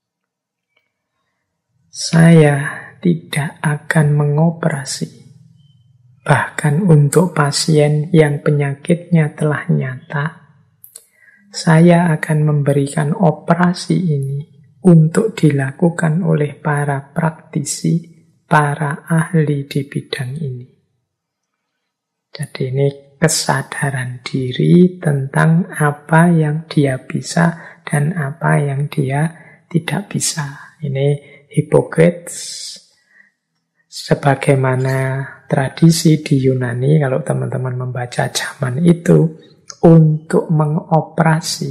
Speaker 1: Saya tidak akan mengoperasi, bahkan untuk pasien yang penyakitnya telah nyata, saya akan memberikan operasi ini untuk dilakukan oleh para praktisi, para ahli di bidang ini. Jadi ini kesadaran diri tentang apa yang dia bisa dan apa yang dia tidak bisa. Ini Hippocrates. Sebagaimana tradisi di Yunani, kalau teman-teman membaca zaman itu, untuk mengoperasi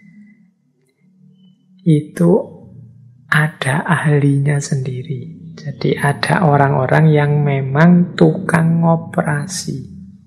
Speaker 1: itu ada ahlinya sendiri. Jadi ada orang-orang yang memang tukang operasi.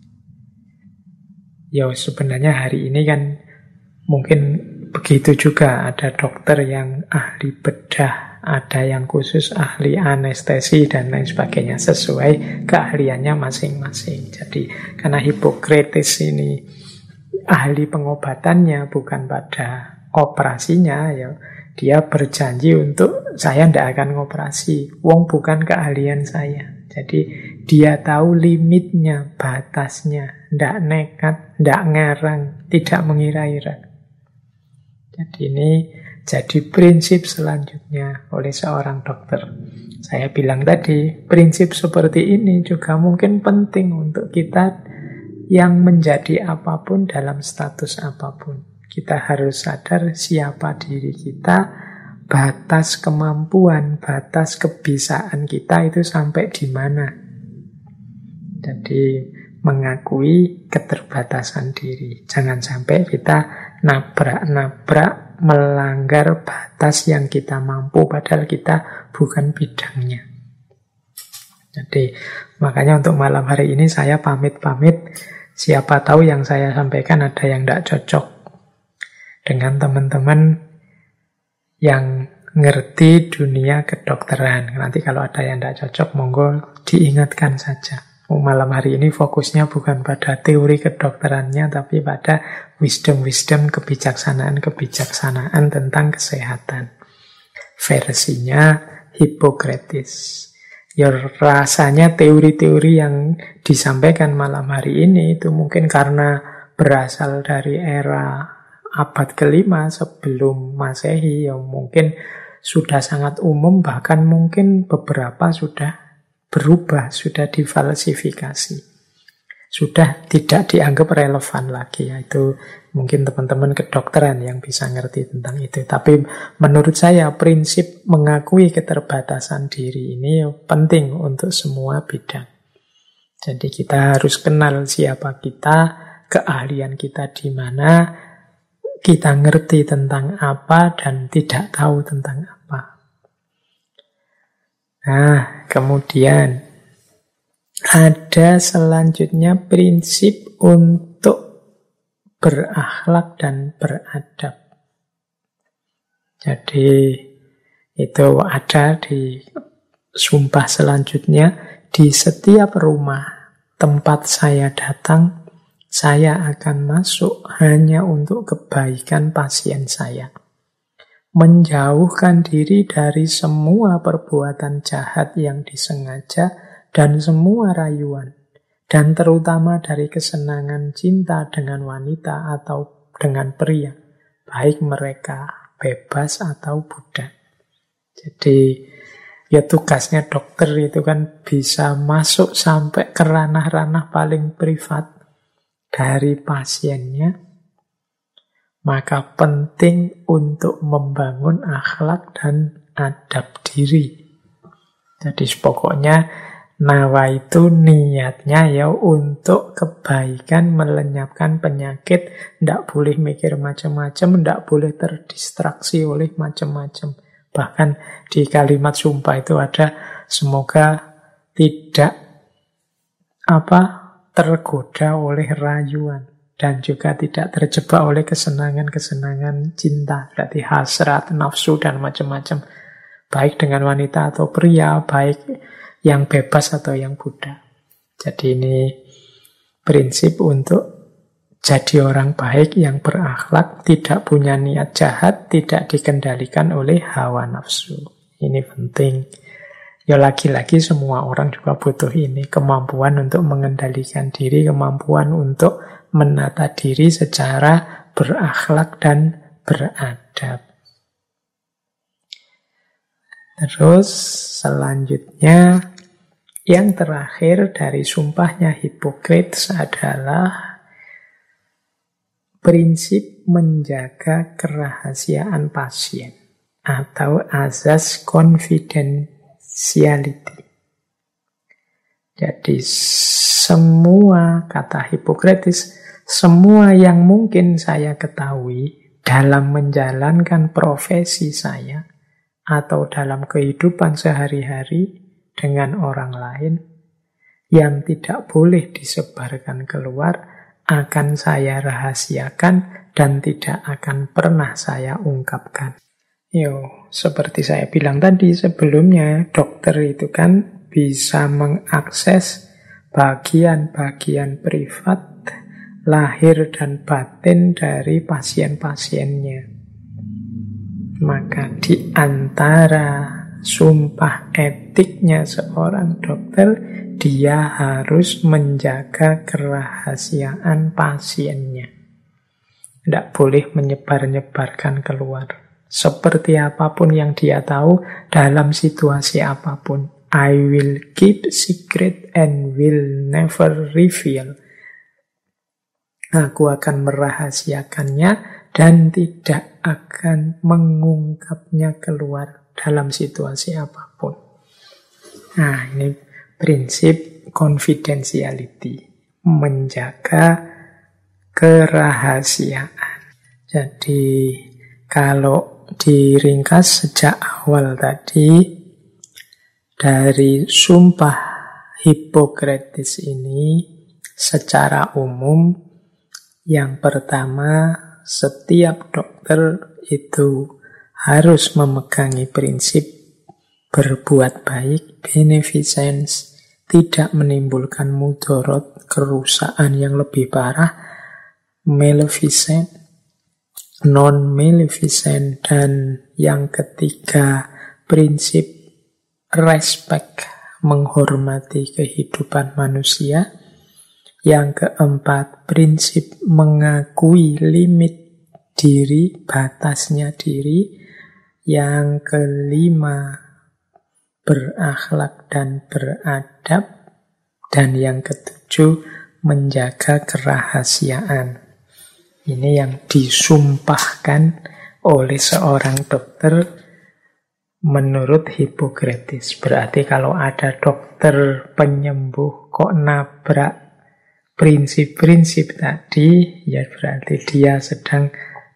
Speaker 1: Ya sebenarnya hari ini kan mungkin begitu juga. Ada dokter yang ahli bedah, ada yang khusus ahli anestesi dan lain sebagainya, sesuai keahliannya masing-masing. Jadi karena Hippocrates ini ahli pengobatannya bukan pada operasinya, ya dia berjanji untuk saya tidak akan ngoperasi, wong bukan keahlian saya. Jadi dia tahu limitnya, batasnya, tidak nekat, tidak ngarang, tidak mengira-ira. Jadi ini jadi prinsip selanjutnya oleh seorang dokter. Saya bilang tadi, prinsip seperti ini juga mungkin penting untuk kita yang menjadi apapun dalam status apapun. Kita harus sadar siapa diri kita, batas kemampuan, batas kebisaan kita itu sampai di mana. Jadi mengakui keterbatasan diri. Jangan sampai kita nabrak-nabrak, melanggar batas yang kita mampu, padahal kita bukan bidangnya. Jadi makanya untuk malam hari ini saya pamit-pamit. Siapa tahu yang saya sampaikan ada yang tidak cocok dengan teman-teman yang ngerti dunia kedokteran. Nanti kalau ada yang tidak cocok, monggo diingatkan saja. Malam hari ini fokusnya bukan pada teori kedokterannya, tapi pada wisdom-wisdom, kebijaksanaan-kebijaksanaan tentang kesehatan. Versinya Hippocrates. Ya rasanya teori-teori yang disampaikan malam hari ini itu mungkin karena berasal dari era abad ke-5 sebelum Masehi, yang mungkin sudah sangat umum, bahkan mungkin beberapa sudah berubah, sudah difalsifikasi, sudah tidak dianggap relevan lagi. Itu mungkin teman-teman kedokteran yang bisa ngerti tentang itu. Tapi menurut saya prinsip mengakui keterbatasan diri ini penting untuk semua bidang. Jadi kita harus kenal siapa kita, keahlian kita di mana, kita ngerti tentang apa dan tidak tahu tentang apa. Nah, kemudian ada selanjutnya prinsip untuk berakhlak dan beradab. Jadi itu ada di sumpah selanjutnya, di setiap rumah tempat saya datang, saya akan masuk hanya untuk kebaikan pasien saya. Menjauhkan diri dari semua perbuatan jahat yang disengaja dan semua rayuan. Dan terutama dari kesenangan cinta dengan wanita atau dengan pria. Baik mereka bebas atau budak. Jadi ya tugasnya dokter itu kan bisa masuk sampai ke ranah-ranah paling privat dari pasiennya, maka penting untuk membangun akhlak dan adab diri. Jadi pokoknya nawa itu niatnya ya untuk kebaikan, melenyapkan penyakit, tidak boleh mikir macam-macam, tidak boleh terdistraksi oleh macam-macam. Bahkan di kalimat sumpah itu ada, semoga tidak tergoda oleh rayuan dan juga tidak terjebak oleh kesenangan-kesenangan cinta, berarti hasrat, nafsu dan macam-macam, baik dengan wanita atau pria, baik yang bebas atau yang budak. Jadi ini prinsip untuk jadi orang baik yang berakhlak, tidak punya niat jahat, tidak dikendalikan oleh hawa nafsu. Ini penting. Ya lagi-lagi semua orang juga butuh ini, kemampuan untuk mengendalikan diri, kemampuan untuk menata diri secara berakhlak dan beradab. Terus selanjutnya, yang terakhir dari sumpahnya Hippocrates adalah prinsip menjaga kerahasiaan pasien atau azas confidentiality. Jadi semua, kata Hippocrates, semua yang mungkin saya ketahui dalam menjalankan profesi saya atau dalam kehidupan sehari-hari dengan orang lain yang tidak boleh disebarkan keluar akan saya rahasiakan dan tidak akan pernah saya ungkapkan. Seperti saya bilang tadi sebelumnya, dokter itu kan bisa mengakses bagian-bagian privat, lahir dan batin dari pasien-pasiennya. Maka di antara sumpah etiknya seorang dokter, dia harus menjaga kerahasiaan pasiennya. Tidak boleh menyebar-nyebarkan keluar. Seperti apapun yang dia tahu dalam situasi apapun. I will keep secret and will never reveal. Aku akan merahasiakannya dan tidak akan mengungkapnya keluar dalam situasi apapun. Nah, ini prinsip confidentiality, menjaga kerahasiaan. Jadi kalau diringkas sejak awal tadi, dari sumpah Hippocrates ini secara umum, yang pertama, setiap dokter itu harus memegangi prinsip berbuat baik, beneficence, tidak menimbulkan mudarat, kerusakan yang lebih parah, maleficent, non-maleficent, dan yang ketiga, prinsip respect, menghormati kehidupan manusia. Yang keempat, prinsip mengakui limit diri, batasnya diri. Yang kelima, berakhlak dan beradab. Dan yang ketujuh, menjaga kerahasiaan. Ini yang disumpahkan oleh seorang dokter menurut Hippocrates. Berarti kalau ada dokter penyembuh kok nabrak prinsip-prinsip tadi, ya berarti dia sedang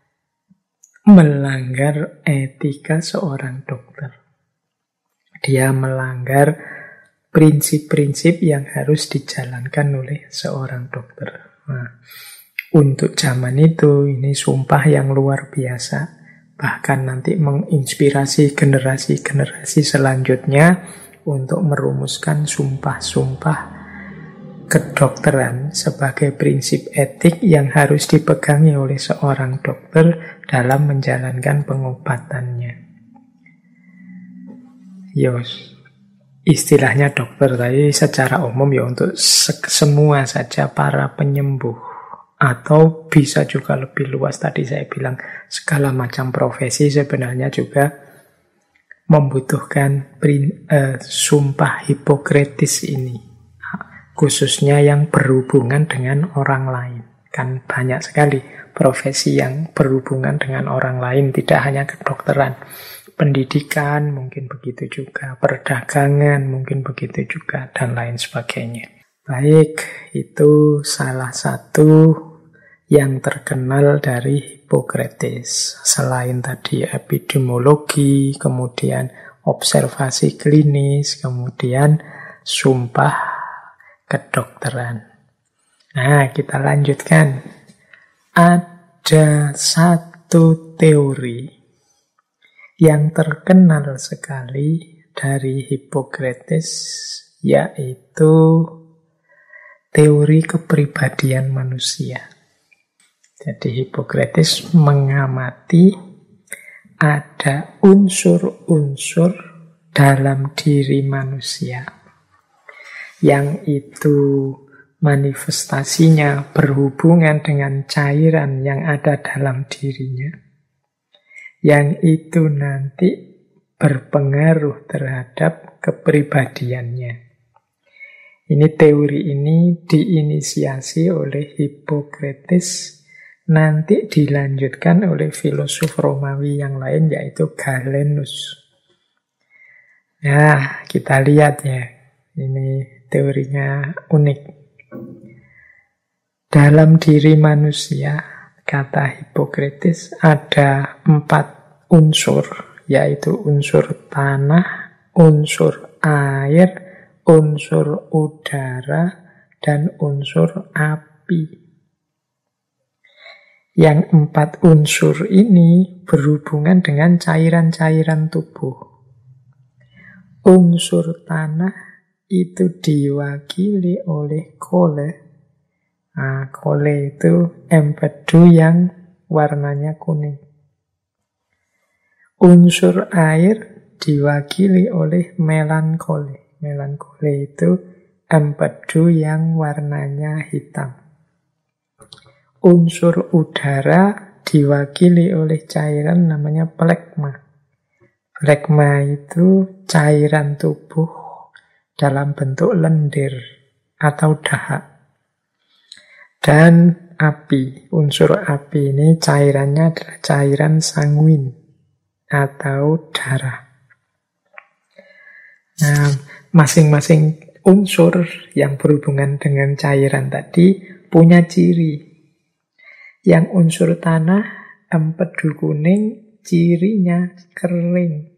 Speaker 1: melanggar etika seorang dokter. Dia melanggar prinsip-prinsip yang harus dijalankan oleh seorang dokter. Nah, untuk zaman itu, ini sumpah yang luar biasa. Bahkan nanti menginspirasi generasi-generasi selanjutnya untuk merumuskan sumpah-sumpah kedokteran sebagai prinsip etik yang harus dipegangi oleh seorang dokter dalam menjalankan pengobatannya. Istilahnya dokter tadi secara umum untuk semua saja para penyembuh. Atau bisa juga lebih luas, tadi saya bilang segala macam profesi sebenarnya juga membutuhkan sumpah Hippocrates ini. Khususnya yang berhubungan dengan orang lain. Kan banyak sekali profesi yang berhubungan dengan orang lain, tidak hanya kedokteran. Pendidikan mungkin begitu juga, perdagangan mungkin begitu juga, dan lain sebagainya. Baik, itu salah satu yang terkenal dari Hippocrates. Selain tadi epidemiologi, kemudian observasi klinis, kemudian sumpah kedokteran. Nah, kita lanjutkan. Ada satu teori yang terkenal sekali dari Hippocrates, yaitu teori kepribadian manusia. Jadi Hippocrates mengamati ada unsur-unsur dalam diri manusia yang itu manifestasinya berhubungan dengan cairan yang ada dalam dirinya, yang itu nanti berpengaruh terhadap kepribadiannya. Ini teori ini diinisiasi oleh Hippocrates nanti dilanjutkan oleh filosof Romawi yang lain, yaitu Galenus. Nah, kita lihat ya. Ini teorinya unik. Dalam diri manusia, kata Hippocrates, ada 4 unsur, yaitu unsur tanah, unsur air, unsur udara, dan unsur api. Yang 4 unsur ini berhubungan dengan cairan-cairan tubuh. Unsur tanah itu diwakili oleh kole. Nah, kole itu empedu yang warnanya kuning. Unsur air diwakili oleh melankole. Melankole itu empedu yang warnanya hitam. Unsur udara diwakili oleh cairan namanya plekma. Plekma itu cairan tubuh dalam bentuk lendir atau dahak. Dan api, unsur api ini cairannya adalah cairan sanguin atau darah. Nah, masing-masing unsur yang berhubungan dengan cairan tadi punya ciri. Yang unsur tanah, empedu kuning, cirinya kering.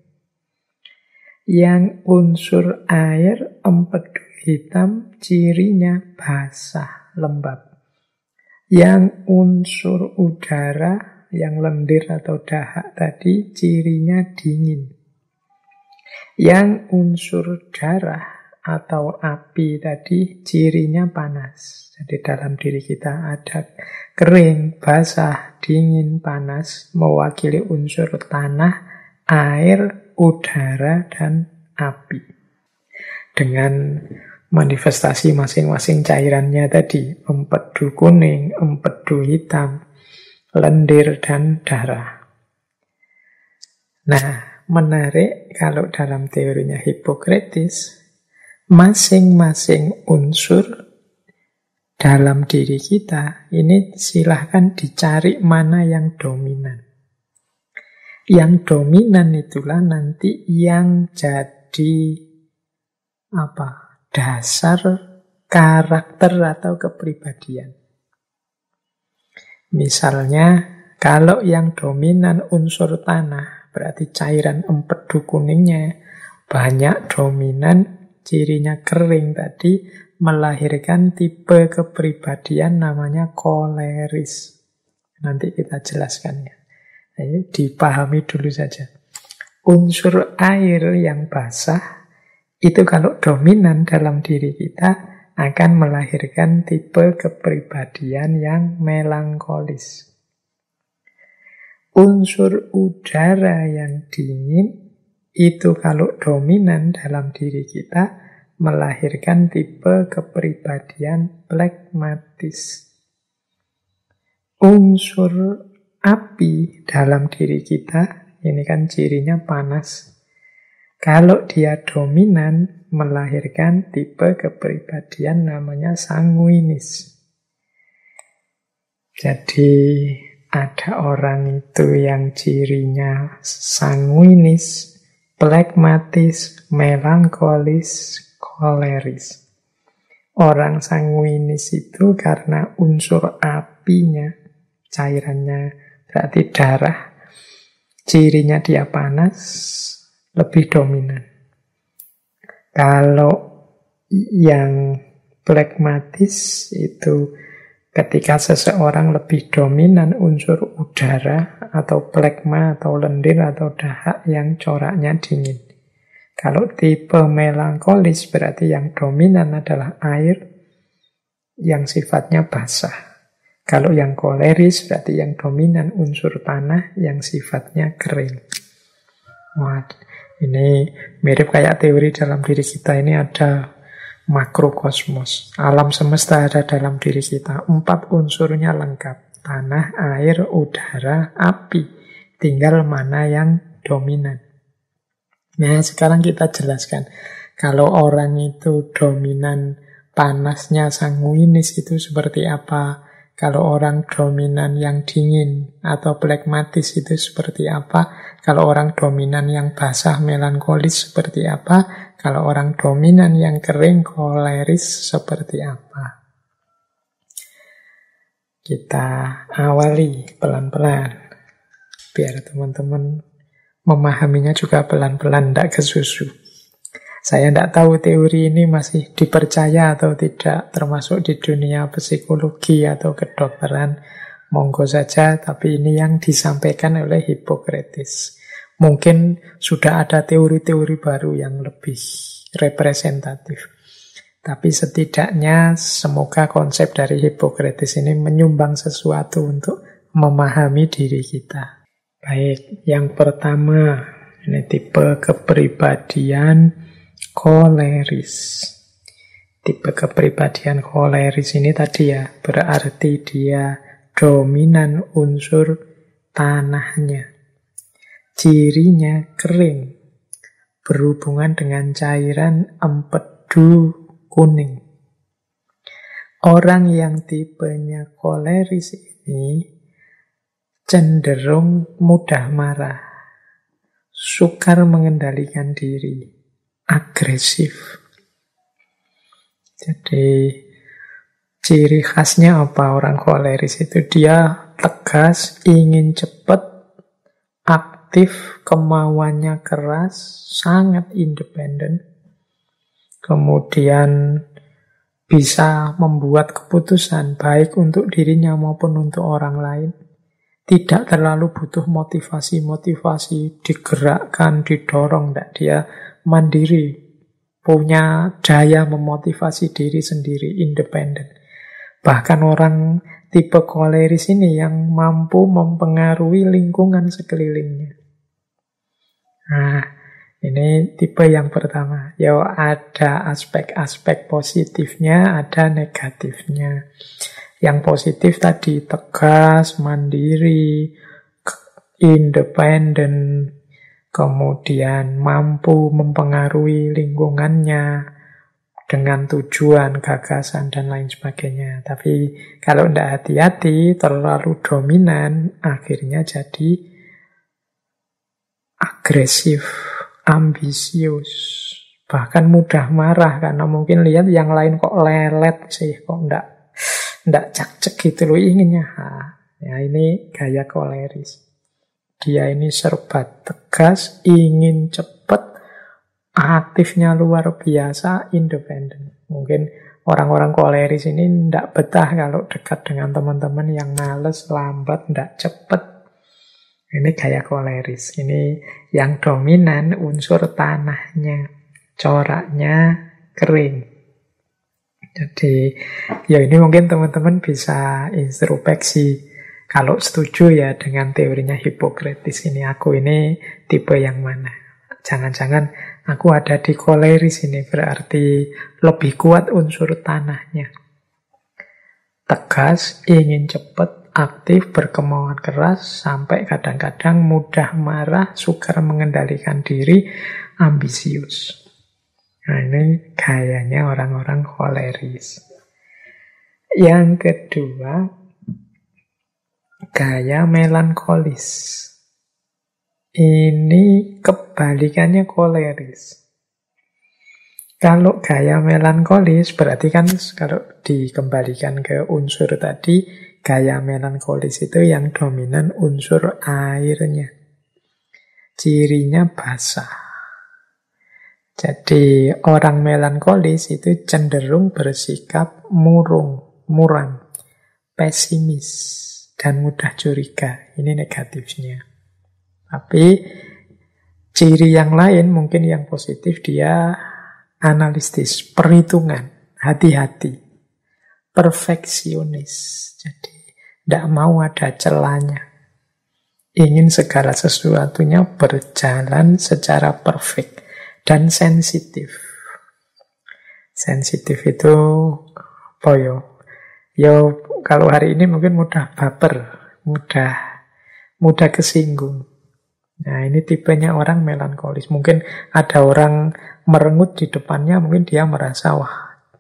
Speaker 1: Yang unsur air, empedu hitam, cirinya basah, lembab. Yang unsur udara, yang lendir atau dahak tadi, cirinya dingin. Yang unsur darah atau api tadi, cirinya panas. Jadi dalam diri kita ada kering, basah, dingin, panas, mewakili unsur tanah, air, udara, dan api. Dengan manifestasi masing-masing cairannya tadi, empedu kuning, empedu hitam, lendir, dan darah. Nah, menarik kalau dalam teorinya Hippocrates, masing-masing unsur dalam diri kita ini silahkan dicari mana yang dominan. Yang dominan itulah nanti yang jadi dasar karakter atau kepribadian. Misalnya, kalau yang dominan unsur tanah, berarti cairan empedu kuningnya banyak dominan, cirinya kering tadi, melahirkan tipe kepribadian namanya koleris. Nanti kita jelaskan ya. Ini dipahami dulu saja. Unsur air yang basah itu kalau dominan dalam diri kita akan melahirkan tipe kepribadian yang melankolis. Unsur udara yang dingin itu kalau dominan dalam diri kita melahirkan tipe kepribadian plekmatis. Unsur api dalam diri kita, ini kan cirinya panas. Kalau dia dominan, melahirkan tipe kepribadian namanya sanguinis. Jadi ada orang itu yang cirinya sanguinis, plekmatis, melankolis, koleris. Orang sanguinis itu karena unsur apinya, cairannya berarti darah, cirinya dia panas, lebih dominan. Kalau yang plekmatis itu ketika seseorang lebih dominan unsur udara atau plekma atau lendir atau dahak yang coraknya dingin. Kalau tipe melankolis berarti yang dominan adalah air yang sifatnya basah. Kalau yang koleris berarti yang dominan unsur tanah yang sifatnya kering. Wah, ini mirip kayak teori dalam diri kita. Ini ada makrokosmos. Alam semesta ada dalam diri kita. 4 unsurnya lengkap. Tanah, air, udara, api. Tinggal mana yang dominan. Nah, sekarang kita jelaskan. Kalau orang itu dominan panasnya sanguinis itu seperti apa? Kalau orang dominan yang dingin atau plekmatis itu seperti apa? Kalau orang dominan yang basah melankolis seperti apa? Kalau orang dominan yang kering koleris seperti apa? Kita awali pelan-pelan biar teman-teman memahaminya juga pelan-pelan, tidak kesusu. Saya tidak tahu teori ini masih dipercaya atau tidak, termasuk di dunia psikologi atau kedokteran. Monggo saja, tapi ini yang disampaikan oleh Hippocrates. Mungkin sudah ada teori-teori baru yang lebih representatif. Tapi setidaknya semoga konsep dari Hippocrates ini menyumbang sesuatu untuk memahami diri kita. Baik, yang pertama, ini tipe kepribadian koleris. Tipe kepribadian koleris ini tadi ya, berarti dia dominan unsur tanahnya. Cirinya kering, berhubungan dengan cairan empedu kuning. Orang yang tipenya koleris ini cenderung mudah marah, sukar mengendalikan diri, agresif. Jadi ciri khasnya apa orang koleris itu? Dia tegas, ingin cepat, aktif, kemauannya keras, sangat independen. Kemudian bisa membuat keputusan baik untuk dirinya maupun untuk orang lain. Tidak terlalu butuh motivasi-motivasi, digerakkan, didorong. Tidak, dia mandiri, punya daya memotivasi diri sendiri, independen. Bahkan orang tipe koleris ini yang mampu mempengaruhi lingkungan sekelilingnya. Nah, ini tipe yang pertama. Ya, ada aspek-aspek positifnya, ada negatifnya. Yang positif tadi tegas, mandiri, independen, kemudian mampu mempengaruhi lingkungannya dengan tujuan, gagasan, dan lain sebagainya. Tapi kalau tidak hati-hati, terlalu dominan, akhirnya jadi agresif, ambisius, bahkan mudah marah karena mungkin lihat yang lain kok lelet sih, kok ndak cak-cek gitu loh inginnya. Ya ini gaya koleris. Dia ini serba tegas, ingin cepat, aktifnya luar biasa, independen. Mungkin orang-orang koleris ini ndak betah kalau dekat dengan teman-teman yang males, lambat, ndak cepat. Ini gaya koleris. Ini yang dominan unsur tanahnya. Coraknya kering. Jadi, ya ini mungkin teman-teman bisa introspeksi. Kalau setuju ya dengan teorinya Hippocrates ini. Aku ini tipe yang mana? Jangan-jangan aku ada di koleris ini. Berarti lebih kuat unsur tanahnya. Tegas, ingin cepat, aktif, berkemauan keras, sampai kadang-kadang mudah marah, sukar mengendalikan diri, ambisius. Nah, ini gayanya orang-orang koleris. Yang kedua, gaya melankolis. Ini kebalikannya koleris. Kalau gaya melankolis, berarti kan kalau dikembalikan ke unsur tadi, gaya melankolis itu yang dominan unsur airnya. Cirinya basah. Jadi orang melankolis itu cenderung bersikap muram, pesimis, dan mudah curiga. Ini negatifnya. Tapi ciri yang lain mungkin yang positif, dia analitis, perhitungan, hati-hati, perfeksionis. Jadi tidak mau ada celahnya. Ingin segala sesuatunya berjalan secara perfect. Dan sensitif. Sensitif itu apa ya? Ya kalau hari ini mungkin mudah baper, mudah kesinggung. Nah ini tipenya orang melankolis. Mungkin ada orang merengut di depannya, mungkin dia merasa wah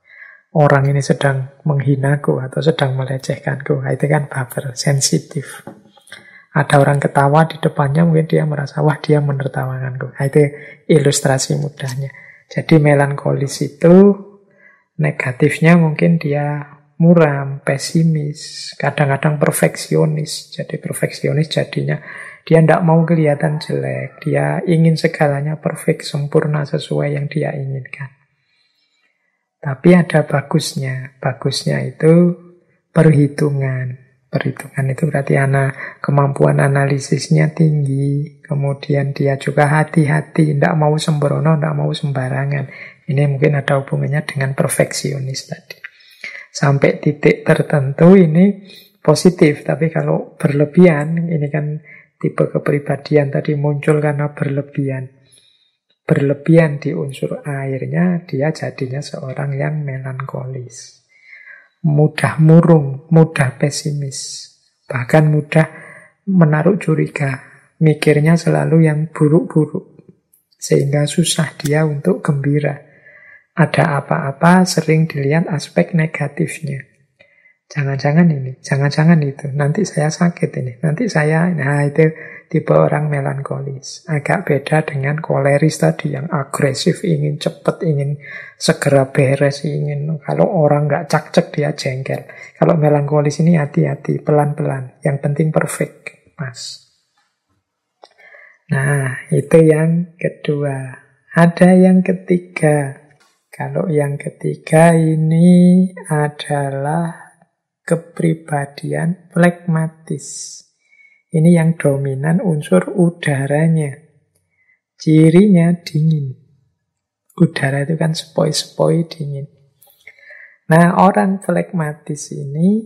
Speaker 1: orang ini sedang menghinaku atau sedang melecehkanku. Itu kan baper, sensitif. Ada orang ketawa di depannya, mungkin dia merasa, wah dia menertawakanku. Itu ilustrasi mudahnya. Jadi melankolis itu negatifnya mungkin dia muram, pesimis, kadang-kadang perfeksionis. Jadi perfeksionis jadinya dia tidak mau kelihatan jelek. Dia ingin segalanya perfect, sempurna sesuai yang dia inginkan. Tapi ada bagusnya. Bagusnya itu perhitungan. Perhitungan itu berarti kemampuan analisisnya tinggi. Kemudian dia juga hati-hati, tidak mau sembrono, tidak mau sembarangan. Ini mungkin ada hubungannya dengan perfeksionis tadi. Sampai titik tertentu ini positif. Tapi kalau berlebihan, ini kan tipe kepribadian tadi muncul karena berlebihan. Berlebihan di unsur airnya, dia jadinya seorang yang melankolis. Mudah murung, mudah pesimis, bahkan mudah menaruh curiga. Mikirnya selalu yang buruk-buruk, sehingga susah dia untuk gembira. Ada apa-apa sering dilihat aspek negatifnya. Jangan-jangan ini, jangan-jangan itu, nanti saya sakit ini, nanti saya, nah itu tipe orang melankolis. Agak beda dengan koleris tadi yang agresif, ingin cepat, ingin segera beres, ingin, kalau orang nggak cak-cek dia jengkel. Kalau melankolis ini hati-hati, pelan-pelan, yang penting perfect, pas. Nah, itu yang kedua. Ada yang ketiga. Kalau yang ketiga ini adalah kepribadian flegmatis. Ini yang dominan unsur udaranya. Cirinya dingin. Udara itu kan sepoi-sepoi dingin. Nah, orang flegmatis ini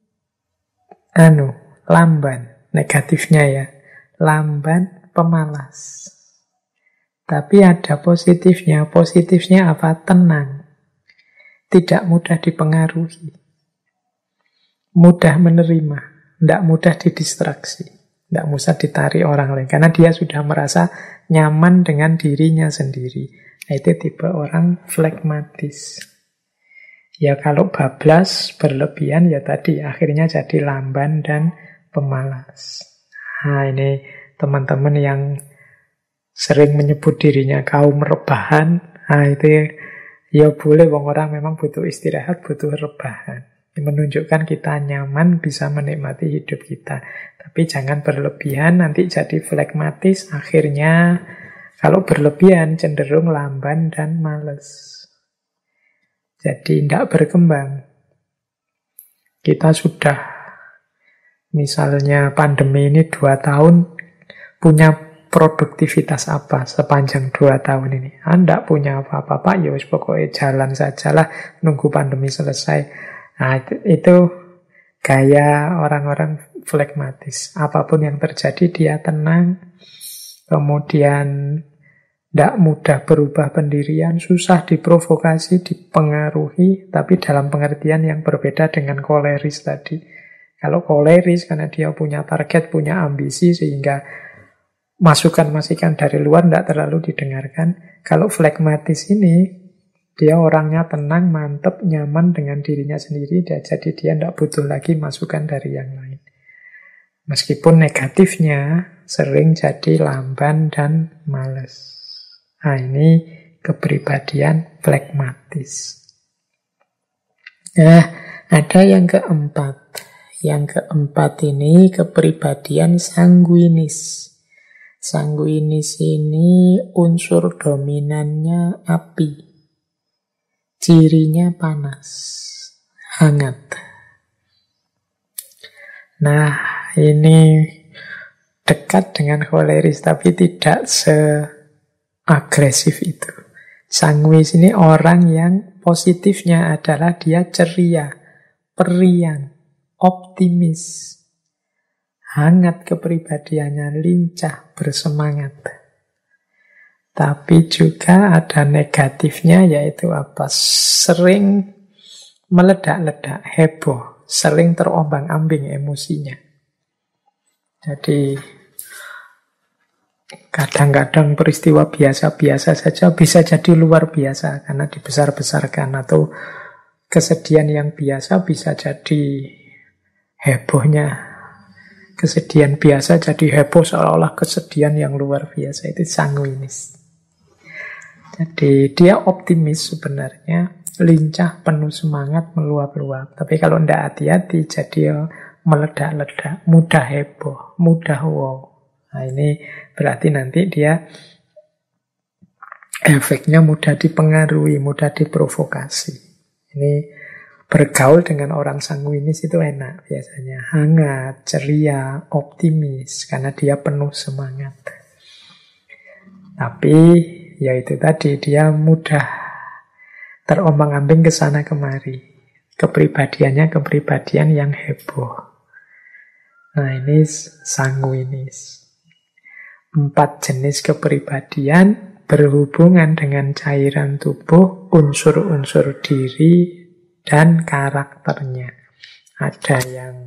Speaker 1: lamban. Negatifnya ya. Lamban, pemalas. Tapi ada positifnya. Positifnya apa? Tenang. Tidak mudah dipengaruhi. Mudah menerima. Tidak mudah didistraksi. Tidak mudah ditarik orang lain. Karena dia sudah merasa nyaman dengan dirinya sendiri. Nah, itu tipe orang flegmatis. Ya kalau bablas, berlebihan, ya tadi akhirnya jadi lamban dan pemalas. Nah, ini teman-teman yang sering menyebut dirinya kaum rebahan. Nah, itu ya boleh, orang memang butuh istirahat, butuh rebahan. Menunjukkan kita nyaman, bisa menikmati hidup kita. Tapi jangan berlebihan, nanti jadi flegmatis. Akhirnya kalau berlebihan cenderung lamban dan males. Jadi tidak berkembang. Kita sudah, misalnya pandemi ini 2 tahun, punya produktivitas apa sepanjang 2 tahun ini? Anda punya apa-apa, Pak? Ya wis pokoknya jalan sajalah, nunggu pandemi selesai. Nah, itu gaya orang-orang flegmatis. Apapun yang terjadi dia tenang, kemudian tidak mudah berubah pendirian, susah diprovokasi, dipengaruhi, tapi dalam pengertian yang berbeda dengan koleris tadi. Kalau koleris karena dia punya target, punya ambisi, sehingga masukan-masukan dari luar tidak terlalu didengarkan. Kalau flegmatis ini, dia orangnya tenang, mantep, nyaman dengan dirinya sendiri, jadi dia tidak butuh lagi masukan dari yang lain. Meskipun negatifnya sering jadi lamban dan malas. Nah, ini kepribadian flegmatis. Nah, ada yang keempat. Yang keempat ini kepribadian sanguinis. Sanguinis ini unsur dominannya api. Cirinya panas, hangat. Nah, ini dekat dengan koleris, tapi tidak seagresif itu. Sanguis ini orang yang positifnya adalah dia ceria, periang, optimis, hangat kepribadiannya, lincah, bersemangat. Tapi juga ada negatifnya, yaitu apa? Sering meledak-ledak, heboh, sering terombang-ambing emosinya. Jadi kadang-kadang peristiwa biasa-biasa saja bisa jadi luar biasa karena dibesar-besarkan, atau Kesedihan yang biasa bisa jadi hebohnya. Kesedihan biasa jadi heboh seolah-olah kesedihan yang luar biasa. Itu sanguinis. Jadi dia optimis sebenarnya, lincah, penuh semangat, meluap-luap. Tapi kalau tidak hati-hati, jadi meledak-ledak, mudah heboh, mudah wow. Nah ini berarti nanti dia efeknya mudah dipengaruhi, mudah diprovokasi. Ini bergaul dengan orang sanguinis itu enak biasanya. Hangat, ceria, optimis, karena dia penuh semangat. Tapi ya itu tadi, dia mudah terombang-ambing ke sana kemari. Kepribadiannya kepribadian yang heboh. Nah ini sanguinis. 4 jenis kepribadian berhubungan dengan cairan tubuh, unsur-unsur diri, dan karakternya. Ada yang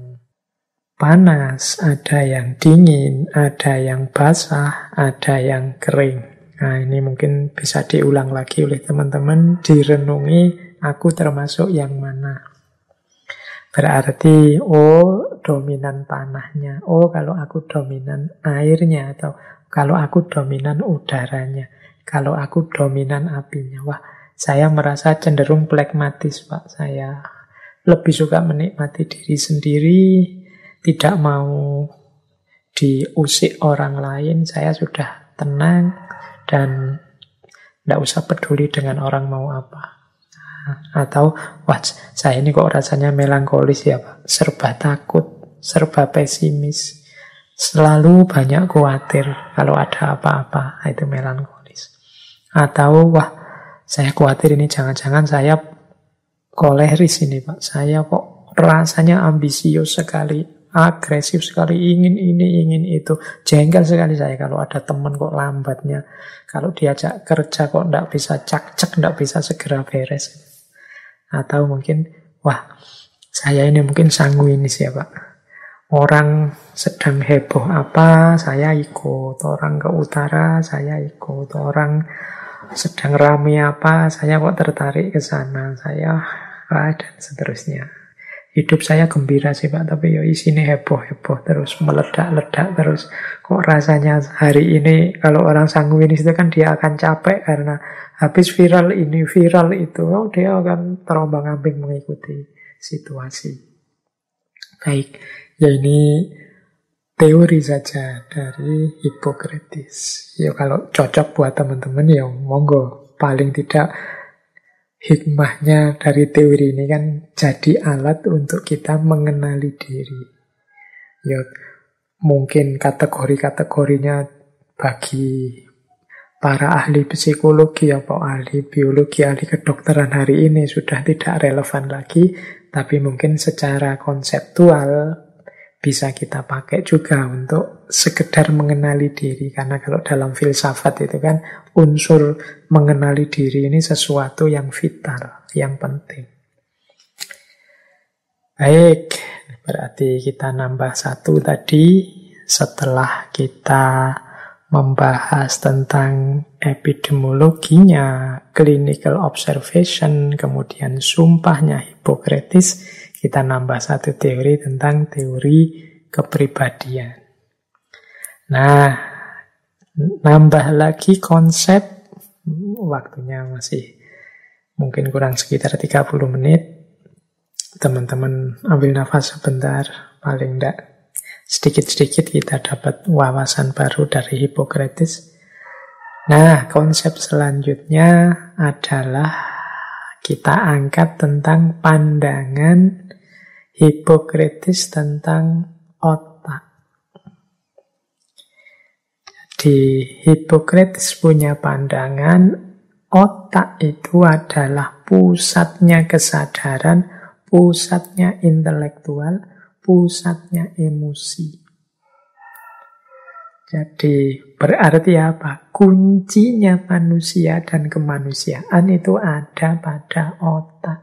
Speaker 1: panas, ada yang dingin, ada yang basah, ada yang kering. Nah ini mungkin bisa diulang lagi oleh teman-teman, direnungi aku termasuk yang mana. Berarti dominan tanahnya, kalau aku dominan airnya, atau kalau aku dominan udaranya, kalau aku dominan apinya. Wah, saya merasa cenderung pragmatis, Pak. Saya lebih suka menikmati diri sendiri, tidak mau diusik orang lain. Saya sudah tenang dan tidak usah peduli dengan orang mau apa. Atau, wah, saya ini kok rasanya melankolis ya, Pak. Serba takut, serba pesimis. Selalu banyak khawatir kalau ada apa-apa. Itu melankolis. Atau, wah, saya khawatir ini jangan-jangan saya koleris ini, Pak. Saya kok rasanya ambisius sekali, agresif sekali, ingin ini, ingin itu. Jengkel sekali saya kalau ada teman kok lambatnya. Kalau diajak kerja kok tidak bisa cak-cak, tidak bisa segera beres. Atau mungkin, wah, saya ini mungkin sanguinis ya, Pak. Orang sedang heboh apa, saya ikut. Orang ke utara, saya ikut. Orang sedang rame apa, saya kok tertarik ke sana. Dan seterusnya. Hidup saya gembira sih, Pak, tapi ya isinya heboh-heboh terus, meledak-ledak terus. Kok rasanya hari ini kalau orang sanguinis itu kan dia akan capek karena habis viral ini, viral itu, dia akan terombang-ambing mengikuti situasi. Baik, ya ini teori saja dari Hippocrates. Ya kalau cocok buat teman-teman ya monggo. Paling tidak hikmahnya dari teori ini kan jadi alat untuk kita mengenali diri. Ya, mungkin kategori-kategorinya bagi para ahli psikologi atau ahli biologi, ahli kedokteran hari ini sudah tidak relevan lagi, tapi mungkin secara konseptual bisa kita pakai juga untuk sekedar mengenali diri. Karena kalau dalam filsafat itu kan unsur mengenali diri ini sesuatu yang vital, yang penting. Baik, berarti kita nambah 1 tadi setelah kita membahas tentang epidemiologinya, clinical observation, kemudian sumpahnya Hippocrates, kita nambah 1 teori tentang teori kepribadian. Nah, nambah lagi konsep, waktunya masih mungkin kurang sekitar 30 menit. Teman-teman ambil nafas sebentar, paling enggak sedikit-sedikit kita dapat wawasan baru dari Hippocrates. Nah, konsep selanjutnya adalah kita angkat tentang pandangan Hippocrates tentang otak. Jadi Hippocrates punya pandangan otak itu adalah pusatnya kesadaran, pusatnya intelektual, pusatnya emosi. Jadi berarti apa? Kuncinya manusia dan kemanusiaan itu ada pada otak.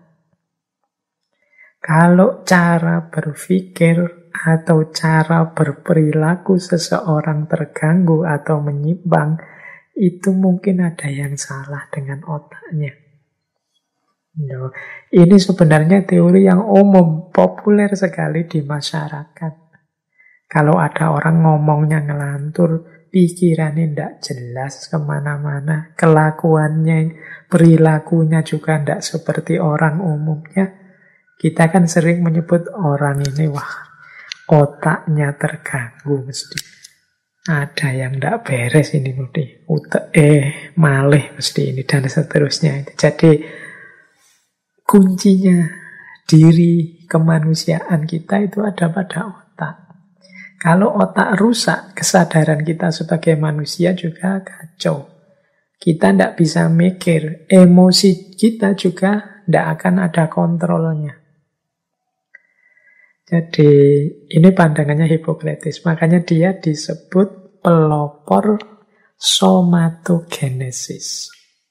Speaker 1: Kalau cara berpikir atau cara berperilaku seseorang terganggu atau menyimpang, itu mungkin ada yang salah dengan otaknya. Ya, ini sebenarnya teori yang umum, populer sekali di masyarakat. Kalau ada orang ngomongnya ngelantur, pikirannya tidak jelas kemana-mana, kelakuannya, perilakunya juga tidak seperti orang umumnya, kita kan sering menyebut orang ini, wah, otaknya terganggu mesti. Ada yang tidak beres ini mesti. Malih mesti ini, dan seterusnya. Jadi, kuncinya diri kemanusiaan kita itu ada pada otak. Kalau otak rusak, kesadaran kita sebagai manusia juga kacau. Kita tidak bisa mikir, emosi kita juga tidak akan ada kontrolnya. Jadi ini pandangannya Hippocrates. Makanya dia disebut pelopor somatogenesis.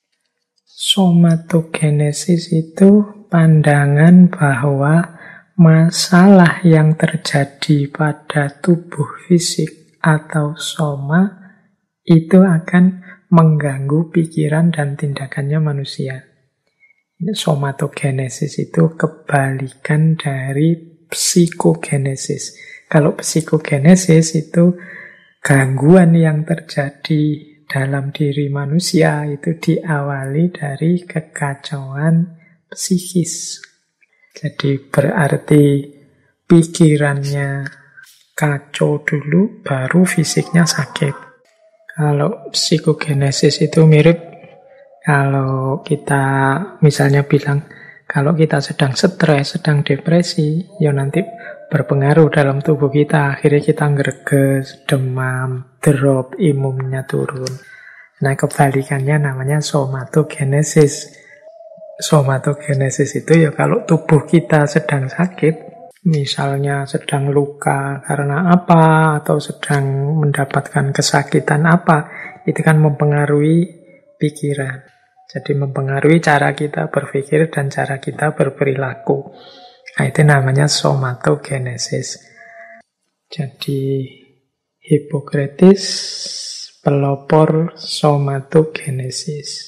Speaker 1: Somatogenesis itu pandangan bahwa masalah yang terjadi pada tubuh fisik atau soma itu akan mengganggu pikiran dan tindakannya manusia. Somatogenesis itu kebalikan dari psikogenesis. Kalau psikogenesis itu gangguan yang terjadi dalam diri manusia itu diawali dari kekacauan psikis. Jadi berarti pikirannya kacau dulu, baru fisiknya sakit. Kalau psikogenesis itu mirip kalau kita misalnya bilang, kalau kita sedang stres, sedang depresi, ya nanti berpengaruh dalam tubuh kita. Akhirnya kita ngereges, demam, drop, imunnya turun. Nah, kebalikannya namanya somatogenesis. Somatogenesis itu ya kalau tubuh kita sedang sakit, misalnya sedang luka karena apa, atau sedang mendapatkan kesakitan apa, itu kan mempengaruhi pikiran. Jadi mempengaruhi cara kita berpikir dan cara kita berperilaku. Nah, itu namanya somatogenesis. Jadi Hippocrates pelopor somatogenesis.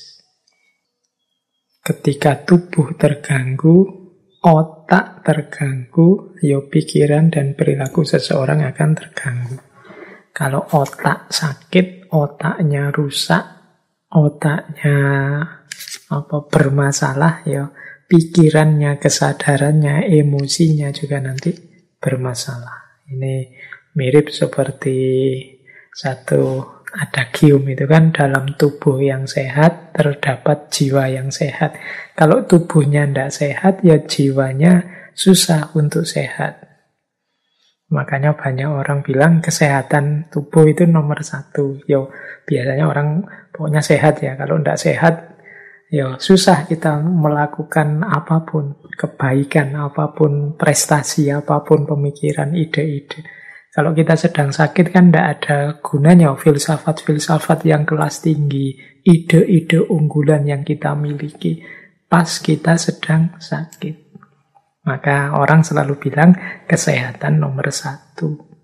Speaker 1: Ketika tubuh terganggu, otak terganggu, ya pikiran dan perilaku seseorang akan terganggu. Kalau otak sakit, otaknya rusak, otaknya bermasalah, ya pikirannya, kesadarannya, emosinya juga nanti bermasalah. Ini mirip seperti satu adagium itu kan, dalam tubuh yang sehat terdapat jiwa yang sehat. Kalau tubuhnya tidak sehat, ya jiwanya susah untuk sehat. Makanya banyak orang bilang kesehatan tubuh itu nomor 1. Yo, biasanya orang pokoknya sehat ya. Kalau tidak sehat, ya susah kita melakukan apapun, kebaikan apapun, prestasi apapun, pemikiran, ide-ide. Kalau kita sedang sakit kan tidak ada gunanya filsafat-filsafat yang kelas tinggi, ide-ide unggulan yang kita miliki pas kita sedang sakit. Maka orang selalu bilang kesehatan nomor 1.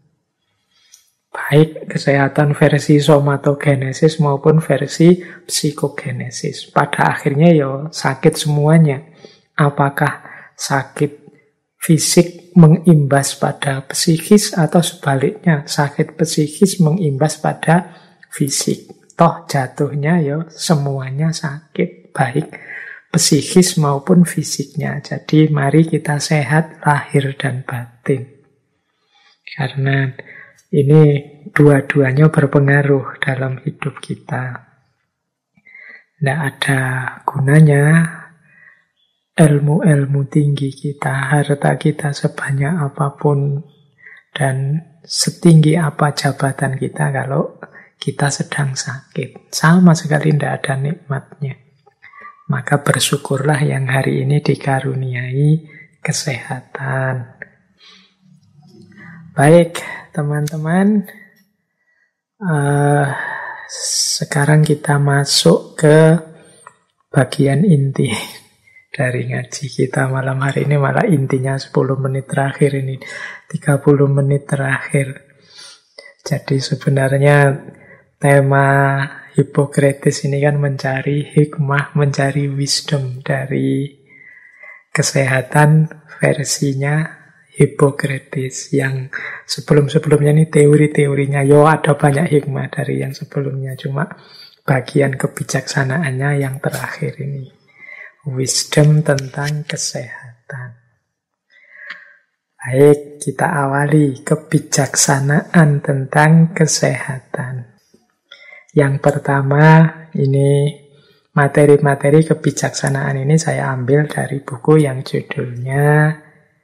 Speaker 1: Baik kesehatan versi somatogenesis maupun versi psikogenesis. Pada akhirnya ya sakit semuanya. Apakah sakit fisik mengimbas pada psikis atau sebaliknya sakit psikis mengimbas pada fisik. Toh jatuhnya ya semuanya sakit, baik psikis maupun fisiknya. Jadi mari kita sehat lahir dan batin. Karena ini dua-duanya berpengaruh dalam hidup kita. Tidak ada gunanya ilmu-ilmu tinggi kita, harta kita sebanyak apapun, dan setinggi apa jabatan kita kalau kita sedang sakit. Sama sekali tidak ada nikmatnya. Maka bersyukurlah yang hari ini dikaruniai kesehatan. Baik, teman-teman. Sekarang kita masuk ke bagian inti dari ngaji kita malam hari ini. Malah intinya 10 menit terakhir ini, 30 menit terakhir. Jadi sebenarnya tema Hippocrates ini kan mencari hikmah, mencari wisdom dari Kesehatan versinya Hippocrates. Yang sebelum-sebelumnya ini teori-teorinya, ada banyak hikmah dari yang sebelumnya, cuma bagian kebijaksanaannya yang terakhir ini. Wisdom tentang kesehatan. Baik, kita awali kebijaksanaan tentang kesehatan. Yang pertama, ini materi-materi kebijaksanaan ini saya ambil dari buku yang judulnya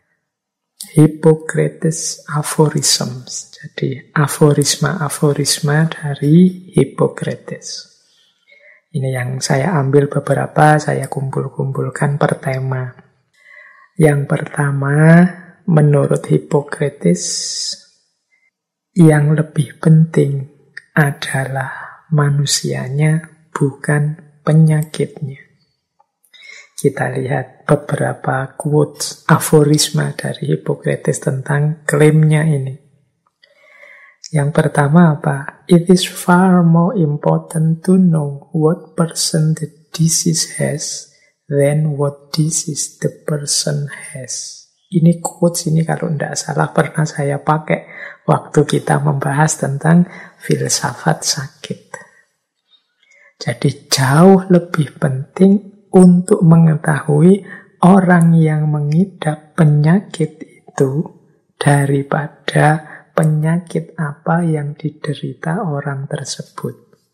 Speaker 1: Hippocrates Aphorisms. Jadi aforisma-aforisma dari Hippocrates. Ini yang saya ambil beberapa, saya kumpul-kumpulkan per tema. Yang pertama, menurut Hippocrates, yang lebih penting adalah manusianya, bukan penyakitnya. Kita lihat beberapa quotes, aforisma dari Hippocrates tentang klaimnya ini. Yang pertama apa? It is far more important to know what person the disease has than what disease the person has. Ini quotes ini kalau tidak salah pernah saya pakai waktu kita membahas tentang filsafat sakit. Jadi jauh lebih penting untuk mengetahui orang yang mengidap penyakit itu daripada penyakit apa yang diderita orang tersebut.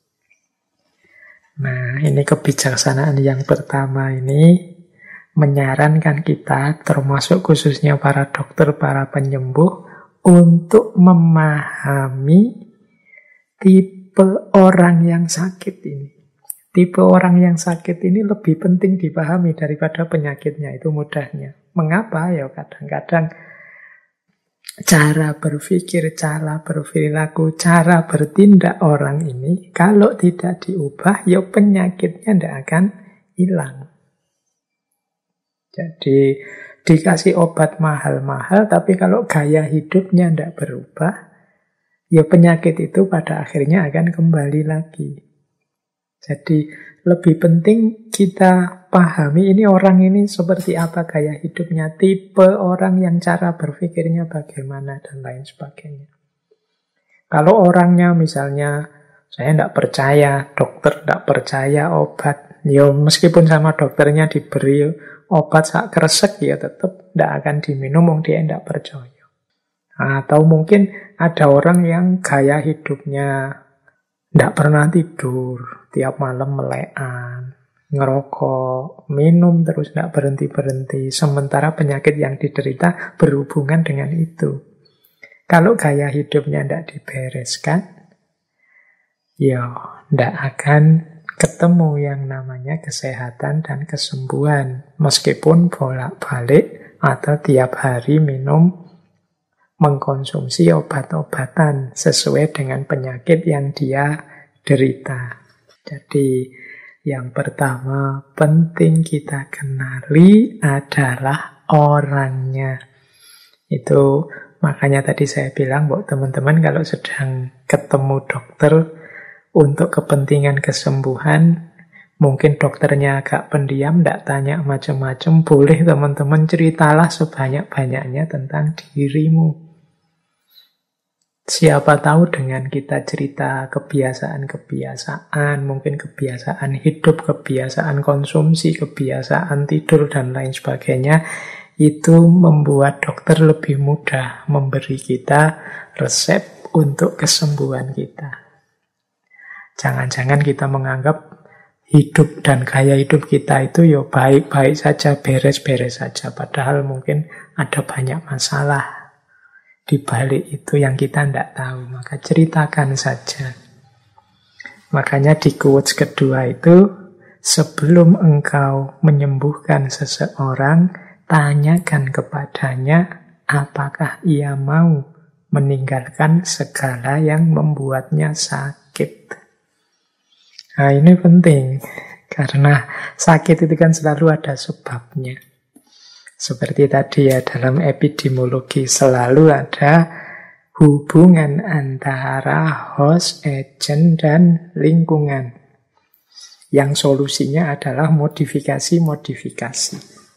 Speaker 1: Nah, ini kebijaksanaan yang pertama ini menyarankan kita, termasuk khususnya para dokter, para penyembuh, untuk memahami tipe orang yang sakit ini. Tipe orang yang sakit ini lebih penting dipahami daripada penyakitnya, itu mudahnya. Mengapa? Ya kadang-kadang cara berpikir, cara berperilaku, cara bertindak orang ini, kalau tidak diubah, ya penyakitnya tidak akan hilang. Jadi dikasih obat mahal-mahal, tapi kalau gaya hidupnya tidak berubah, ya penyakit itu pada akhirnya akan kembali lagi. Jadi lebih penting kita pahami ini orang ini seperti apa gaya hidupnya, tipe orang yang cara berpikirnya bagaimana, dan lain sebagainya. Kalau orangnya misalnya, saya tidak percaya, dokter tidak percaya obat, ya meskipun sama dokternya diberi obat sak kresek, ya tetap tidak akan diminum, dia tidak percaya. Atau mungkin ada orang yang gaya hidupnya tidak pernah tidur, tiap malam melekan, ngerokok, minum terus tidak berhenti-berhenti, sementara penyakit yang diderita berhubungan dengan itu. Kalau gaya hidupnya tidak dibereskan, ya tidak akan ketemu yang namanya kesehatan dan kesembuhan, meskipun bolak-balik atau tiap hari minum, mengkonsumsi obat-obatan sesuai dengan penyakit yang dia derita. Jadi yang pertama penting kita kenali adalah orangnya. Itu makanya tadi saya bilang buat teman-teman kalau sedang ketemu dokter untuk kepentingan kesembuhan, mungkin dokternya agak pendiam, tidak tanya macam-macam, boleh teman-teman ceritalah sebanyak-banyaknya tentang dirimu. Siapa tahu dengan kita cerita kebiasaan-kebiasaan, mungkin kebiasaan hidup, kebiasaan konsumsi, kebiasaan tidur, dan lain sebagainya, itu membuat dokter lebih mudah memberi kita resep untuk kesembuhan kita. Jangan-jangan kita menganggap hidup dan gaya hidup kita itu ya baik-baik saja, beres-beres saja, padahal mungkin ada banyak masalah di balik itu yang kita tidak tahu, maka ceritakan saja. Makanya di quotes kedua itu, sebelum engkau menyembuhkan seseorang, tanyakan kepadanya apakah ia mau meninggalkan segala yang membuatnya sakit. Nah ini penting, karena sakit itu kan selalu ada sebabnya. Seperti tadi ya, dalam epidemiologi selalu ada hubungan antara host, agent, dan lingkungan. Yang solusinya adalah modifikasi-modifikasi.